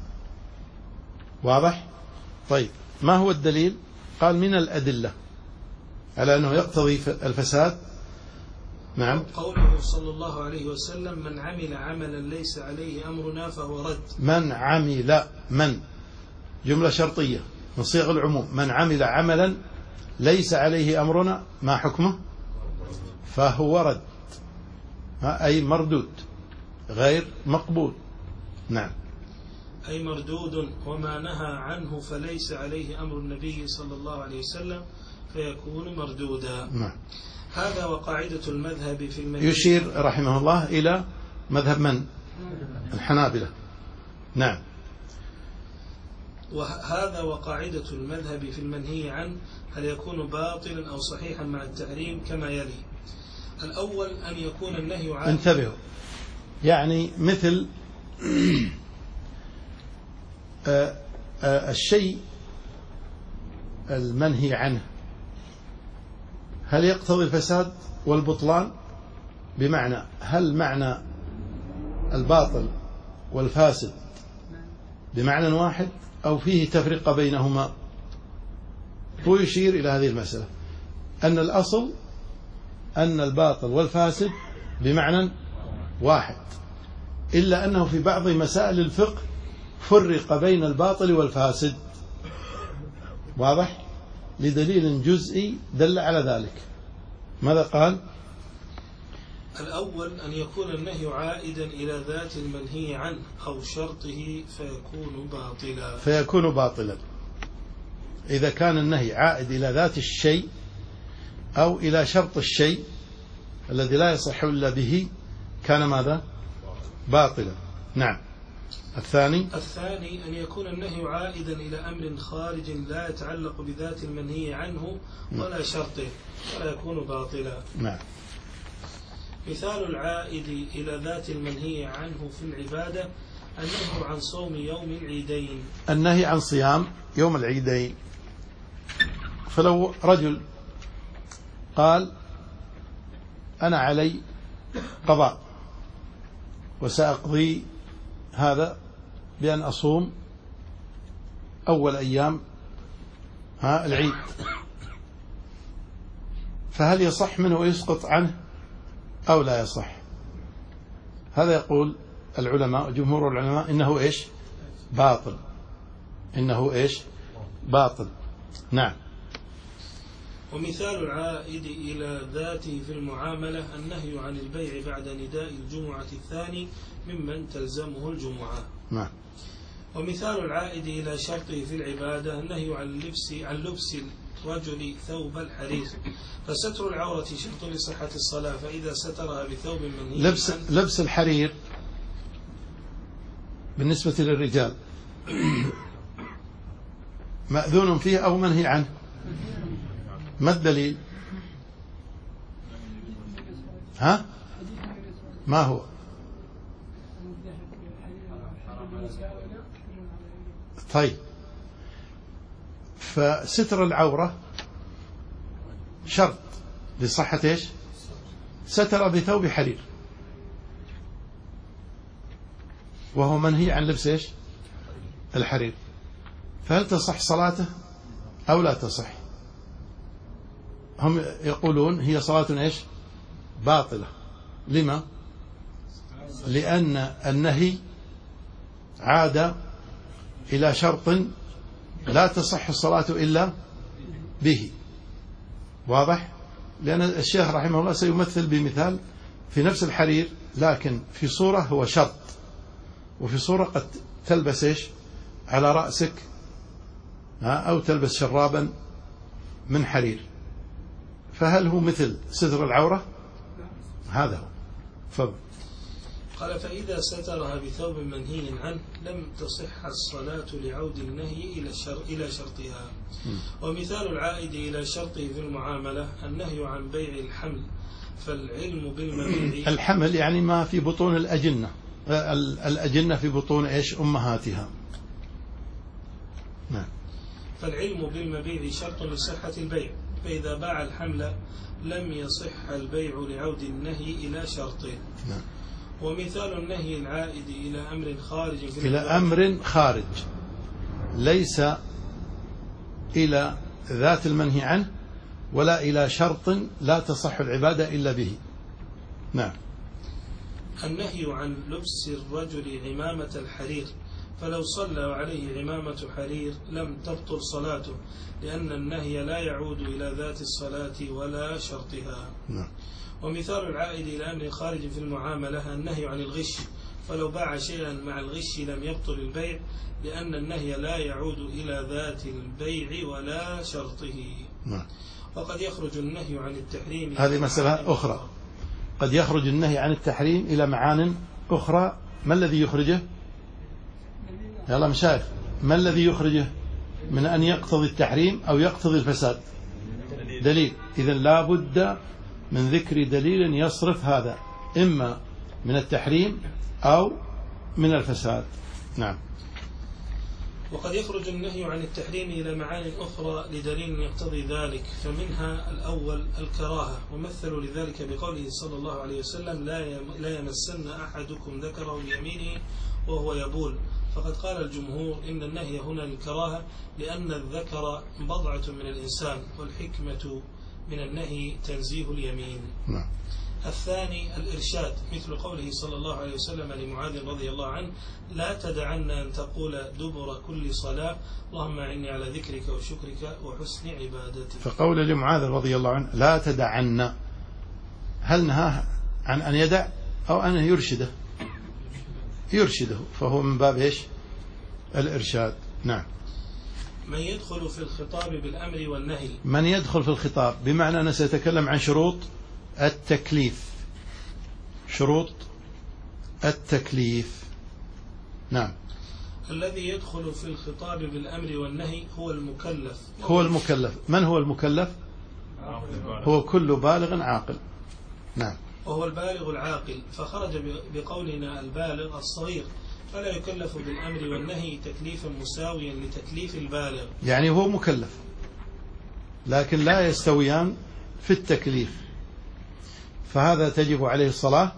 واضح؟ طيب ما هو الدليل؟ قال من الأدلة على أنه يقتضي الفساد. نعم. قوله صلى الله عليه وسلم من عمل عملا ليس عليه أمرنا فهو رد. من عمل، من جملة شرطية من صيغ العموم، من عمل عملا ليس عليه أمرنا ما حكمه؟ فهو رد، أي مردود غير مقبول. نعم. أي مردود، وما نهى عنه فليس عليه أمر النبي صلى الله عليه وسلم فيكون مردودا. نعم. هذا وقاعدة المذهب في المنهي. يشير رحمه الله إلى مذهب من؟ الحنابلة. نعم. وهذا وقاعدة المذهب في المنهي عنه هل يكون باطلا أو صحيحا مع التحريم كما يلي. الأول أن يكون النهي عن، انتبهوا، يعني مثل آآ آآ الشيء المنهي عنه هل يقتضي الفساد والبطلان؟ بمعنى هل معنى الباطل والفاسد بمعنى واحد أو فيه تفرقة بينهما؟ هو يشير إلى هذه المسألة أن الأصل أن الباطل والفاسد بمعنى واحد، إلا أنه في بعض مسائل الفقه فرق بين الباطل والفاسد. واضح؟ لدليل جزئي دل على ذلك. ماذا قال؟ الأول أن يكون النهي عائدا إلى ذات المنهي عنه أو شرطه فيكون باطلا. فيكون باطلا إذا كان النهي عائد إلى ذات الشيء أو إلى شرط الشيء الذي لا يصح إلا به كان ماذا؟ باطلا. نعم. الثاني الثاني أن يكون النهي عائدا إلى أمر خارج لا يتعلق بذات المنهي عنه ولا شرطه ولا يكون باطلا. نعم. مثال العائد إلى ذات المنهي عنه في العبادة النهي عن صوم يوم العيدين. النهي عن صيام يوم العيدين، فلو رجل قال أنا علي قضاء وسأقضي هذا بأن أصوم أول أيام ها العيد، فهل يصح منه ويسقط عنه أو لا يصح؟ هذا يقول العلماء جمهور العلماء إنه إيش؟ باطل. إنه إيش؟ باطل. نعم. ومثال العائد إلى ذاته في المعاملة النهي عن البيع بعد نداء الجمعة الثاني ممن تلزمه الجمعة. نعم. ومثال العائد إلى شرطه في العبادة النهي عن لبس عن لبس الرجل ثوب الحرير، فستر العورة شرط لصحة الصلاة، فإذا سترها بثوب منهي لبس لبس الحرير بالنسبة للرجال مأذون فيه أو منهي عنه؟ ما الدليل؟ ها؟ ما هو؟ طيب، فستر العورة شرط لصحة ايش؟ ستر بثوب حرير، وهو منهي عن لبس ايش؟ الحرير، فهل تصح صلاته أو لا تصح؟ هم يقولون هي صلاة ايش؟ باطلة. لما؟ لأن النهي عاد إلى شرط لا تصح الصلاة إلا به. واضح؟ لأن الشيخ رحمه الله سيمثل بمثال في نفس الحرير، لكن في صورة هو شرط، وفي صورة قد تلبس إيش على رأسك أو تلبس شرابا من حرير، فهل هو مثل ستر العورة؟ هذا هو. فضل. قال فإذا سترها بثوب منهي عنه لم تصح الصلاة لعود النهي إلى شر إلى شرطها. ومثال العائد إلى شرطه في المعاملة النهي عن بيع الحمل، فالعلم بالمبيع الحمل يعني ما في بطون الأجنة، الأجنة في بطون إيش؟ أمهاتها. نعم. فالعلم بالمبيع شرط لصحة البيع، فإذا باع الحمل لم يصح البيع لعود النهي إلى شرطه. نعم. ومثال النهي العائد إلى أمر خارج في إلى أمر خارج ليس إلى ذات المنهي عنه ولا إلى شرط لا تصح العبادة إلا به. نعم. النهي عن لبس الرجل عمامة الحرير، فلو صلى عليه عمامة حرير لم تبطل صلاته، لأن النهي لا يعود إلى ذات الصلاة ولا شرطها. نعم. ومثال العائد إلى أمر خارج في المعاملة النهي عن الغش، فلو باع شيئا مع الغش لم يبطل البيع، لأن النهي لا يعود إلى ذات البيع ولا شرطه. نعم. وقد يخرج النهي عن التحريم. هذه مسألة أخرى. قد يخرج النهي عن التحريم إلى معان أخرى. ما الذي يخرجه؟ يلا مشايخ، ما الذي يخرجه من أن يقتضي التحريم أو يقتضي الفساد؟ دليل. إذن لا بد من ذكر دليل يصرف هذا، إما من التحريم أو من الفساد. نعم. وقد يخرج النهي عن التحريم إلى معان أخرى لدليل يقتضي ذلك، فمنها الأول الكراهة، ومثلوا لذلك بقوله صلى الله عليه وسلم لا يمسن أحدكم ذكره بيمينه وهو يبول، فقد قال الجمهور إن النهي هنا للكراهة لأن الذكر بضعة من الإنسان، والحكمة من النهي تنزيه اليمين. نعم. الثاني الإرشاد، مثل قوله صلى الله عليه وسلم لمعاذ رضي الله عنه لا تدعن أن تقول دبر كل صلاة اللهم أعني على ذكرك وشكرك وحسن عبادتك. فقول لمعاذ رضي الله عنه لا تدعن، هل نهاه عن أن يدع أو أن يرشده؟ يرشده، فهو من باب إيش؟ الإرشاد. نعم. من يدخل في الخطاب بالأمر والنهي، من يدخل في الخطاب بمعنى أنه سيتكلم عن شروط التكليف، شروط التكليف. نعم. الذي يدخل في الخطاب بالأمر والنهي هو المكلف. هو المكلف. من هو المكلف؟ هو كل بالغ عاقل. نعم. وهو البالغ العاقل، فخرج بقولنا البالغ الصغير، فلا يكلف بالأمر والنهي تكليفا مساويا لتكليف البالغ. يعني هو مكلف لكن لا يستويان في التكليف، فهذا تجب عليه الصلاة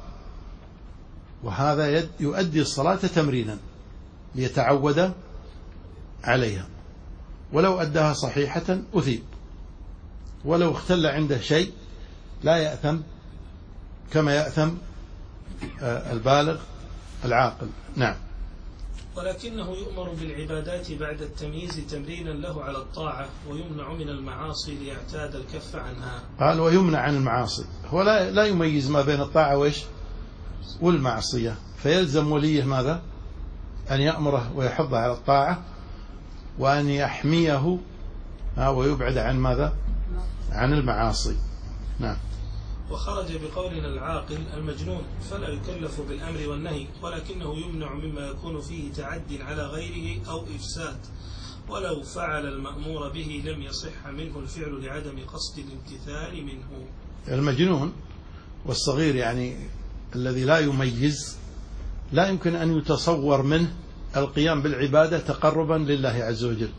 وهذا يؤدي الصلاة تمرينا ليتعود عليها، ولو أداها صحيحة أثيب، ولو اختل عنده شيء لا يأثم كما يأثم البالغ العاقل. نعم. ولكنه يؤمر بالعبادات بعد التمييز تمرينا له على الطاعة، ويمنع من المعاصي ليعتاد الكف عنها. قال ويمنع عن المعاصي، هو لا, لا يميز ما بين الطاعة وإيش والمعصية، فيلزم وليه ماذا؟ أن يأمره ويحضه على الطاعة، وأن يحميه ويبعد عن ماذا؟ عن المعاصي. نعم. وخرج بقولنا العاقل المجنون، فلا يكلف بالأمر والنهي، ولكنه يمنع مما يكون فيه تعد على غيره أو إفساد، ولو فعل المأمور به لم يصح منه الفعل لعدم قصد الامتثال منه. المجنون والصغير يعني الذي لا يميز لا يمكن أن يتصور منه القيام بالعبادة تقربا لله عز وجل،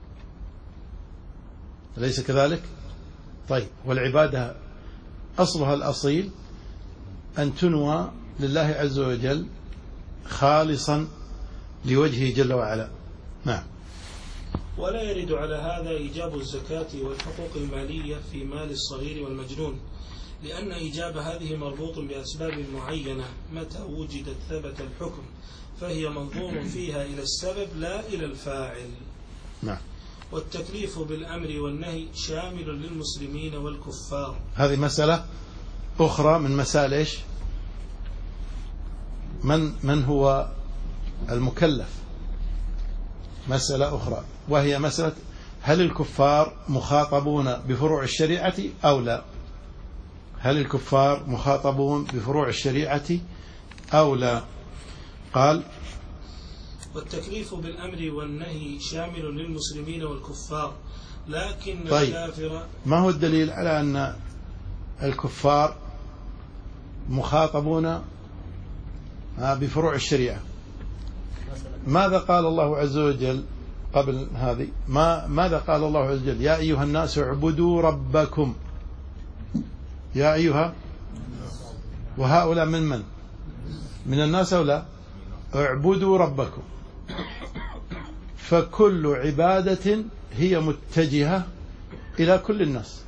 أليس كذلك؟ طيب، والعبادة أصلها الأصيل أن تنوى لله عز وجل خالصا لوجهه جل وعلا. نعم. ولا يرد على هذا إيجاب الزكاة والحقوق المالية في مال الصغير والمجنون، لأن إيجاب هذه مربوط بأسباب معينة، متى وجدت ثبت الحكم، فهي منظور فيها إلى السبب لا إلى الفاعل. نعم. والتكليف بالأمر والنهي شامل للمسلمين والكفار. هذه مسألة أخرى من مسائل إيش؟ من من هو المكلف؟ مسألة أخرى، وهي مسألة هل الكفار مخاطبون بفروع الشريعة أو لا؟ هل الكفار مخاطبون بفروع الشريعة أو لا؟ قال: والتكليف بالأمر والنهي شامل للمسلمين والكفار، لكن طيب، الكافر. ما هو الدليل على أن الكفار مخاطبون بفروع الشريعة؟ ماذا قال الله عز وجل قبل هذه؟ ما ماذا قال الله عز وجل؟ يا أيها الناس اعبدوا ربكم. يا أيها، وهؤلاء من من؟ من الناس أو لا؟ اعبدوا ربكم. فكل عبادة هي متجهة إلى كل الناس،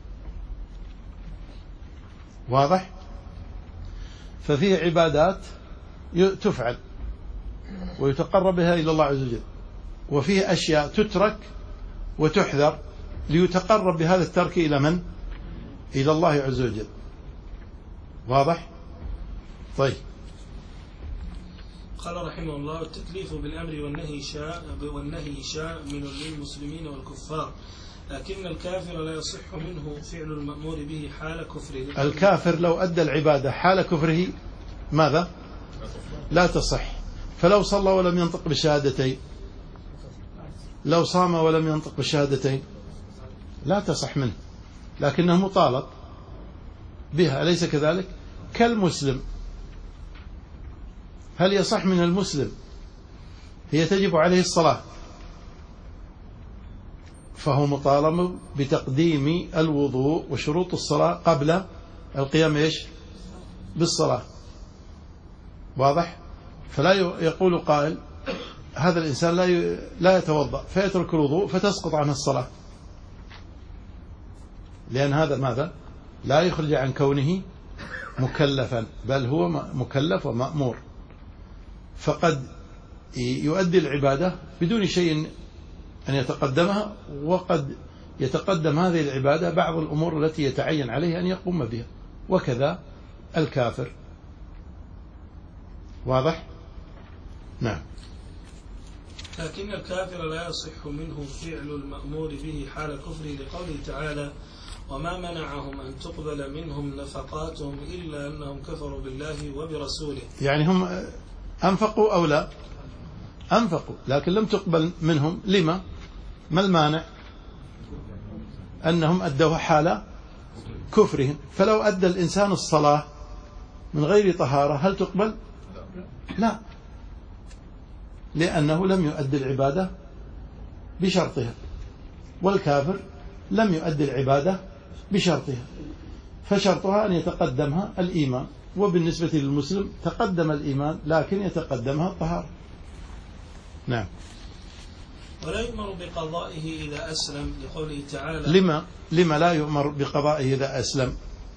واضح؟ ففيه عبادات تفعل ويتقرب بها إلى الله عز وجل، وفيه أشياء تترك وتحذر ليتقرب بهذا الترك إلى من؟ إلى الله عز وجل، واضح؟ طيب. قال رحمه الله: التكليف بالأمر والنهي شاء والنهي شامل للمسلمين والكفار، لكن الكافر لا يصح منه فعل المأمور به حال كفره. الكافر لو أدى العبادة حال كفره ماذا؟ لا تصح. فلو صلى ولم ينطق بالشهادتين، لو صام ولم ينطق بالشهادتين لا تصح منه، لكنه مطالب بها، أليس كذلك؟ كالمسلم، هل يصح من المسلم؟ هي تجب عليه الصلاة، فهو مطالب بتقديم الوضوء وشروط الصلاة قبل القيام إيش؟ بالصلاة، واضح؟ فلا يقول قائل هذا الإنسان لا لا يتوضأ فيترك الوضوء فتسقط عنه الصلاة، لأن هذا ماذا؟ لا يخرج عن كونه مكلفا، بل هو مكلف ومأمور، فقد يؤدي العبادة بدون شيء أن يتقدمها، وقد يتقدم هذه العبادة بعض الأمور التي يتعين عليه أن يقوم بها، وكذا الكافر، واضح؟ نعم. لكن الكافر لا يصح منه فعل المأمور به حال كفره، لقوله تعالى: وما منعهم أن تقبل منهم نفقاتهم إلا أنهم كفروا بالله وبرسوله. يعني هم أنفقوا أو لا؟ أنفقوا، لكن لم تقبل منهم. لما؟ ما المانع؟ أنهم أدوا حال كفرهم. فلو أدى الإنسان الصلاة من غير طهارة هل تقبل؟ لا، لأنه لم يؤدي العبادة بشرطها، والكافر لم يؤدي العبادة بشرطها، فشرطها أن يتقدمها الإيمان، وبالنسبة للمسلم تقدم الإيمان لكن يتقدمها الطهارة. نعم. ولا يؤمر بقضائه إذا أسلم، لقوله تعالى: لما لما لا يؤمر بقضائه إذا أسلم؟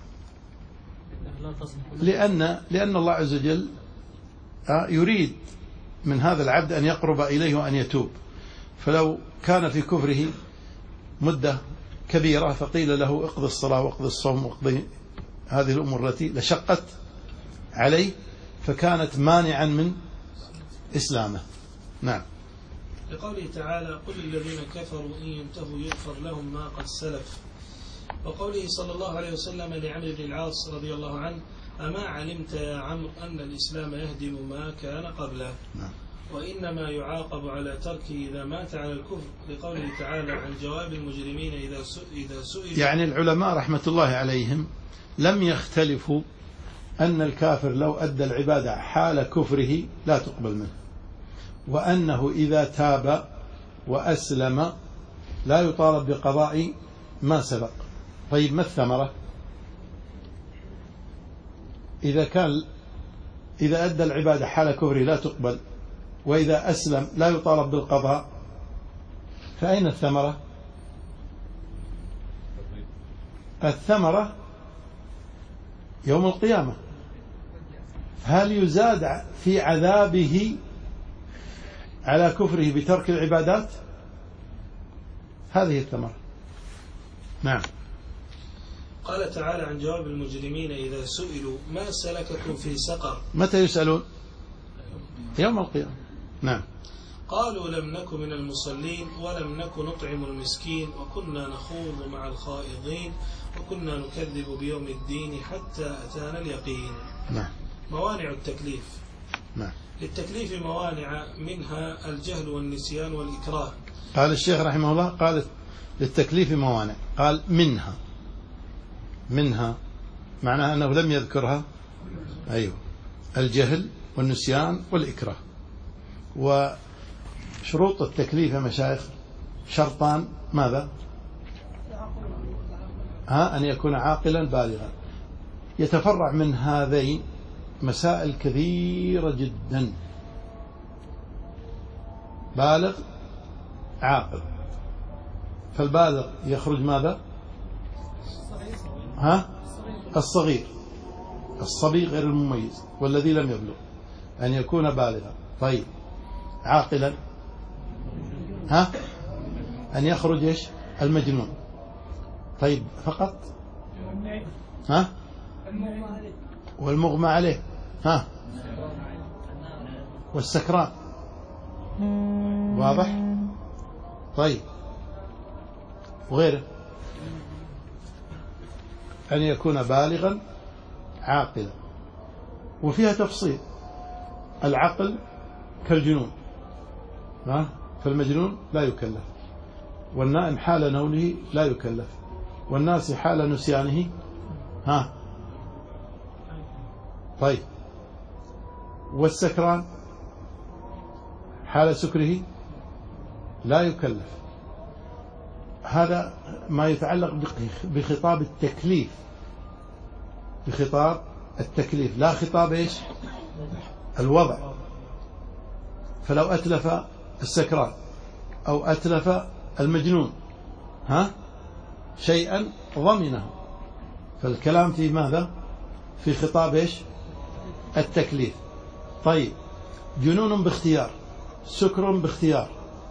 لأن لأن الله عز وجل يريد من هذا العبد أن يقرب إليه وأن يتوب، فلو كان في كفره مدة كبيرة فقيل له اقضي الصلاة واقضي الصوم واقضي هذه الأمور التي لشقت عليه، فكانت مانعا من إسلامه. نعم. لقوله تعالى: قل الذين كفروا إن ينتهوا يغفر لهم ما قد سلف. وقوله صلى الله عليه وسلم لعمرو بن العاص رضي الله عنه: أما علمت يا عمرو أن الإسلام يهدم ما كان قبله. نعم. وإنما يعاقب على تركه إذا مات على الكفر، لقوله تعالى عن جواب المجرمين إذا إذا سئلوا. يعني العلماء رحمة الله عليهم لم يختلفوا أن الكافر لو أدى العبادة حال كفره لا تقبل منه، وأنه إذا تاب وأسلم لا يطالب بقضاء ما سبق. طيب ما الثمرة؟ إذا كان إذا أدى العبادة حال كفره لا تقبل، وإذا أسلم لا يطالب بالقضاء، فأين الثمرة؟ الثمرة يوم القيامة. هل يزاد في عذابه على كفره بترك العبادات؟ هذه الثمرة. نعم. قال تعالى عن جواب المجرمين إذا سئلوا ما سلككم في سقر. متى يسألون؟ يوم القيامة. نعم. قالوا لم نكن من المصلين ولم نكن نطعم المسكين وكنا نخوض مع الخائضين وكنا نكذب بيوم الدين حتى أتانا اليقين. نعم. موانع التكليف. نعم. للتكليف موانع، منها الجهل والنسيان والإكراه. قال الشيخ رحمه الله قال للتكليف موانع، قال منها منها معناها أنه لم يذكرها. أيوه، الجهل والنسيان والإكراه. وشروط التكليف يا مشايخ شرطان، ماذا؟ ها، أن يكون عاقلا بالغا. يتفرع من هذين مسائل كثيرة جدا. بالغ عاقل. فالبالغ يخرج ماذا؟ ها؟ الصغير، الصبي غير المميز والذي لم يبلغ، أن يكون بالغا. طيب عاقلا، ها؟ أن يخرج إيش؟ المجنون. طيب فقط؟ ها؟ والمغمى عليه، ها؟ والسكران. واضح؟ طيب وغيره؟ أن يكون بالغا عاقلا. وفيها تفصيل. العقل كالجنون، ها؟ فالمجنون لا يكلف، والنائم حال نومه لا يكلف، والناس حال نسيانه، ها؟ طيب والسكران حال سكره لا يكلف. هذا ما يتعلق بخطاب التكليف، بخطاب التكليف، لا خطاب إيش؟ الوضع. فلو أتلف السكران أو أتلف المجنون، ها؟ شيئا ضمنه. فالكلام في ماذا؟ في خطاب إيش؟ التكليف. طيب جنون باختيار، سكر باختيار،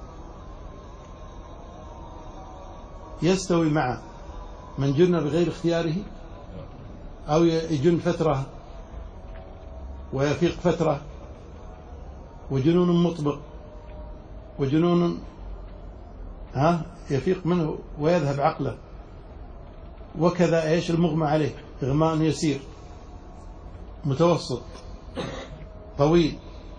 يستوي مع من جن بغير اختياره، أو يجن فترة ويفيق فترة، وجنون مطبق، وجنون ها يفيق منه ويذهب عقله، وكذا إيش المغمى عليه، إغماء يسير، متوسط، طويل،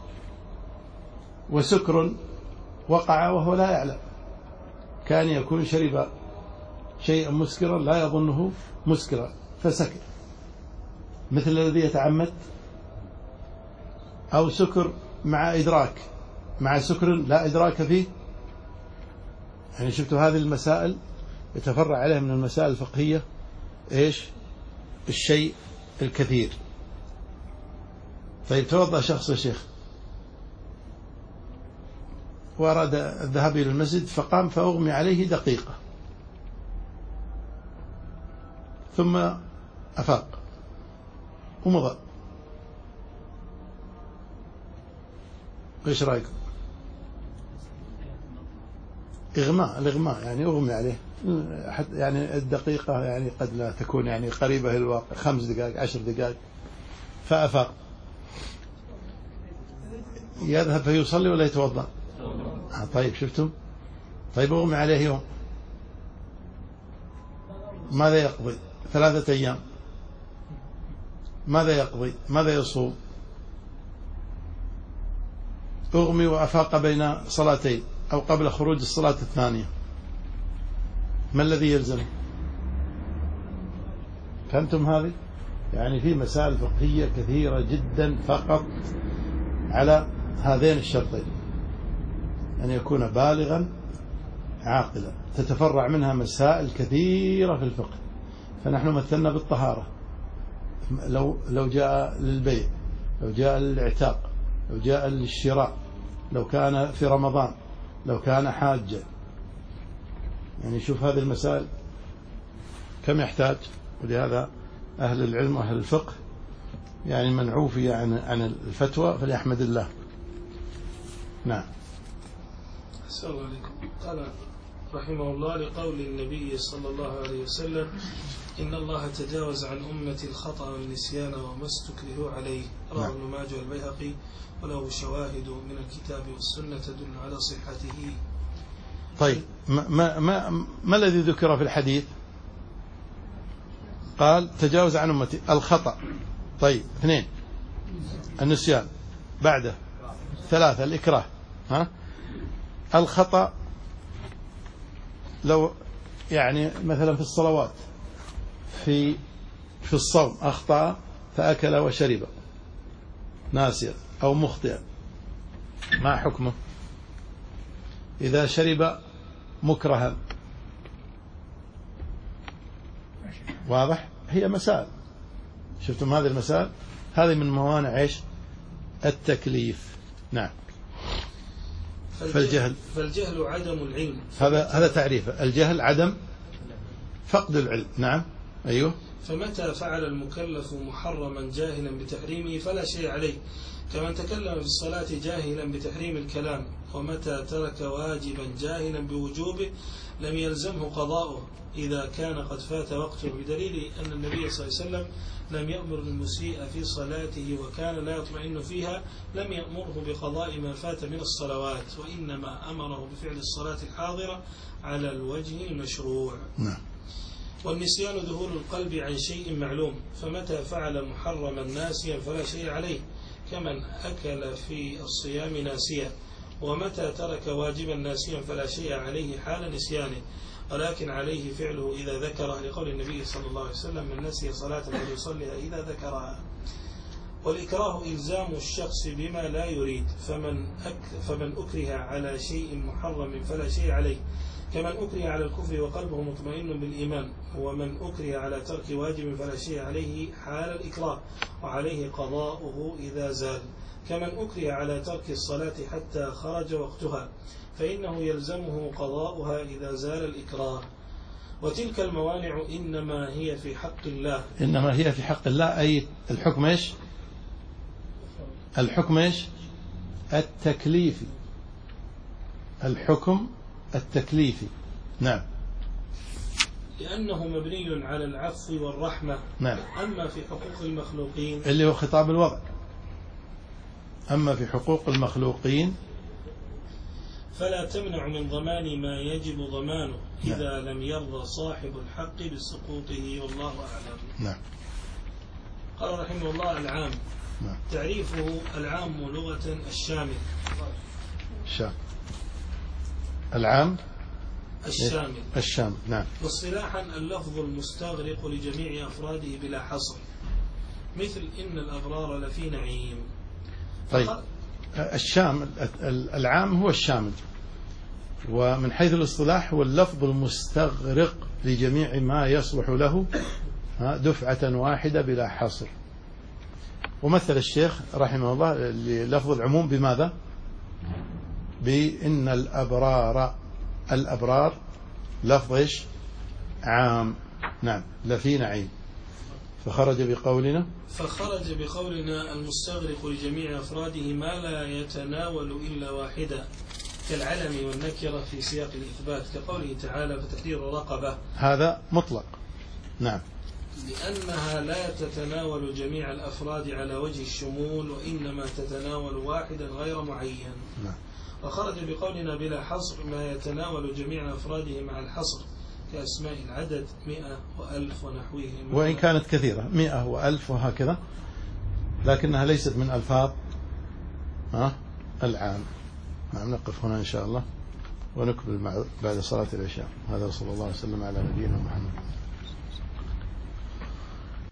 وسكر وقع وهو لا يعلم، كان يكون شرب شيئا مسكرا لا يظنه مسكرا فسكر، مثل الذي يتعمد، أو سكر مع إدراك، مع سكر لا إدراك فيه. يعني شفتوا هذه المسائل يتفرع عليها من المسائل الفقهية إيش؟ الشيء الكثير. طيب توضأ شخص يا شيخ وأراد الذهاب إلى المسجد فقام فأغمي عليه دقيقة ثم أفاق ومضى. إيش رأيكم؟ إغماء، الإغماء يعني أغمي عليه، يعني الدقيقة يعني قد لا تكون يعني قريبة للواقع، خمس دقائق عشر دقائق، فأفاق، يذهب فيصلي ولا يتوضأ؟ طيب شفتم؟ طيب أغمي عليه يوم، ماذا يقضي؟ ثلاثة أيام، ماذا يقضي؟ ماذا يصوم؟ أغمي وأفاق بين صلاتين أو قبل خروج الصلاة الثانية، ما الذي يلزم؟ فهمتم هذه؟ يعني في مسائل فقهية كثيرة جدا فقط على هذين الشرطين، أن يكون بالغا عاقلا، تتفرع منها مسائل كثيرة في الفقه. فنحن مثلنا بالطهارة، لو لو جاء للبيع، لو جاء للاعتاق، لو جاء للشراء، لو كان في رمضان، لو كان حاجا. يعني شوف هذه المسائل كم يحتاج. ولهذا أهل العلم وأهل الفقه يعني من عوفي عن عن الفتوى فليحمد الله. نعم. أحسن الله عليكم. قال رحمه الله: لقول النبي صلى الله عليه وسلم: إن الله تجاوز عن أمتي الخطأ والنسيان وما استكرهوا عليه، رواه ابن ماجه والبيهقي، وله شواهد من الكتاب والسنة تدل على صحته. طيب ما ما ما, ما الذي ذكر في الحديث؟ قال تجاوز عن أمتي الخطأ. طيب اثنين النسيان، بعده ثلاثة الإكراه. ها الخطأ لو يعني مثلا في الصلوات، في في الصوم أخطأ فأكل وشرب ناسيا أو مخطئا، ما حكمه؟ إذا شرب مكرها، واضح؟ هي مسائل، شفتم هذه المسائل؟ هذه من موانع ايش؟ التكليف. نعم. فالجهل فالجهل عدم العلم، هذا هذا تعريفه، الجهل عدم فقد العلم. نعم. أيوه. فمتى فعل المكلف محرما جاهلا بتحريمه فلا شيء عليه، كمن تكلم في الصلاة جاهلا بتحريم الكلام. ومتى ترك واجبا جاهلا بوجوبه لم يلزمه قضاؤه إذا كان قد فات وقته، بدليل أن النبي صلى الله عليه وسلم لم يأمر المسيء في صلاته وكان لا يطمئن فيها، لم يأمره بقضاء ما فات من الصلوات، وإنما أمره بفعل الصلاة الحاضرة على الوجه المشروع. نعم. والنسيان ذهول القلب عن شيء معلوم، فمتى فعل محرما ناسيا فلا شيء عليه، كمن أكل في الصيام ناسيا. ومتى ترك واجبا ناسيا فلا شيء عليه حال نسيانه، ولكن عليه فعله إذا ذكره، لقول النبي صلى الله عليه وسلم: من نسي صلاة فليصليها إذا ذكرها. والإكراه إلزام الشخص بما لا يريد، فمن أك فمن أكره على شيء محرم فلا شيء عليه، كمن أكره على الكفر وقلبه مطمئن بالإيمان. ومن أكره على ترك واجب فلا شيء عليه حال الإكراه، وعليه قضاؤه إذا زال، كمن أكره على ترك الصلاة حتى خرج وقتها، فإنه يلزمه قضاؤها إذا زال الإكراه. وتلك الموانع إنما هي في حق الله. إنما هي في حق الله، أي الحكم إيش؟ الحكم إيش؟ التكليفي. الحكم التكليفي. نعم. لأنه مبني على العفو والرحمة. نعم. أما في حقوق المخلوقين اللي هو خطاب الوضع، أما في حقوق المخلوقين فلا تمنع من ضمان ما يجب ضمانه إذا نعم. لم يرضى صاحب الحق بسقوطه، والله أعلم. نعم. قال رحمه الله: العام. نعم. تعريفه: العام لغة الشامل. الشام. العام الشامل. الشامل. نعم. واصطلاحا اللفظ المستغرق لجميع أفراده بلا حصر، مثل إن الأبرار لفي نعيم. طيب الشامل العام هو الشامل، ومن حيث الاصطلاح هو اللفظ المستغرق لجميع ما يصلح له دفعة واحدة بلا حصر. ومثل الشيخ رحمه الله للفظ العموم بماذا؟ بإن الأبرار، الأبرار لفظ إيش؟ عام. نعم. لفي نعيم. فخرج بقولنا فخرج بقولنا المستغرق لجميع أفراده ما لا يتناول إلا واحدة، كالعلم والنكرة في سياق الإثبات، كقوله تعالى: فتحرير رقبة. هذا مطلق. نعم. لأنها لا تتناول جميع الأفراد على وجه الشمول، وإنما تتناول واحدا غير معين. نعم. وخرج بقولنا بلا حصر ما يتناول جميع أفراده مع الحصر، كأسماء العدد مئة وألف ونحوهم، وإن كانت كثيرة مئة وألف وهكذا، لكنها ليست من ألفاظ ها العام. نعم، نقف هنا إن شاء الله ونكمل بعد صلاة العشاء. هذا صلى الله عليه وسلم على نبينا محمد.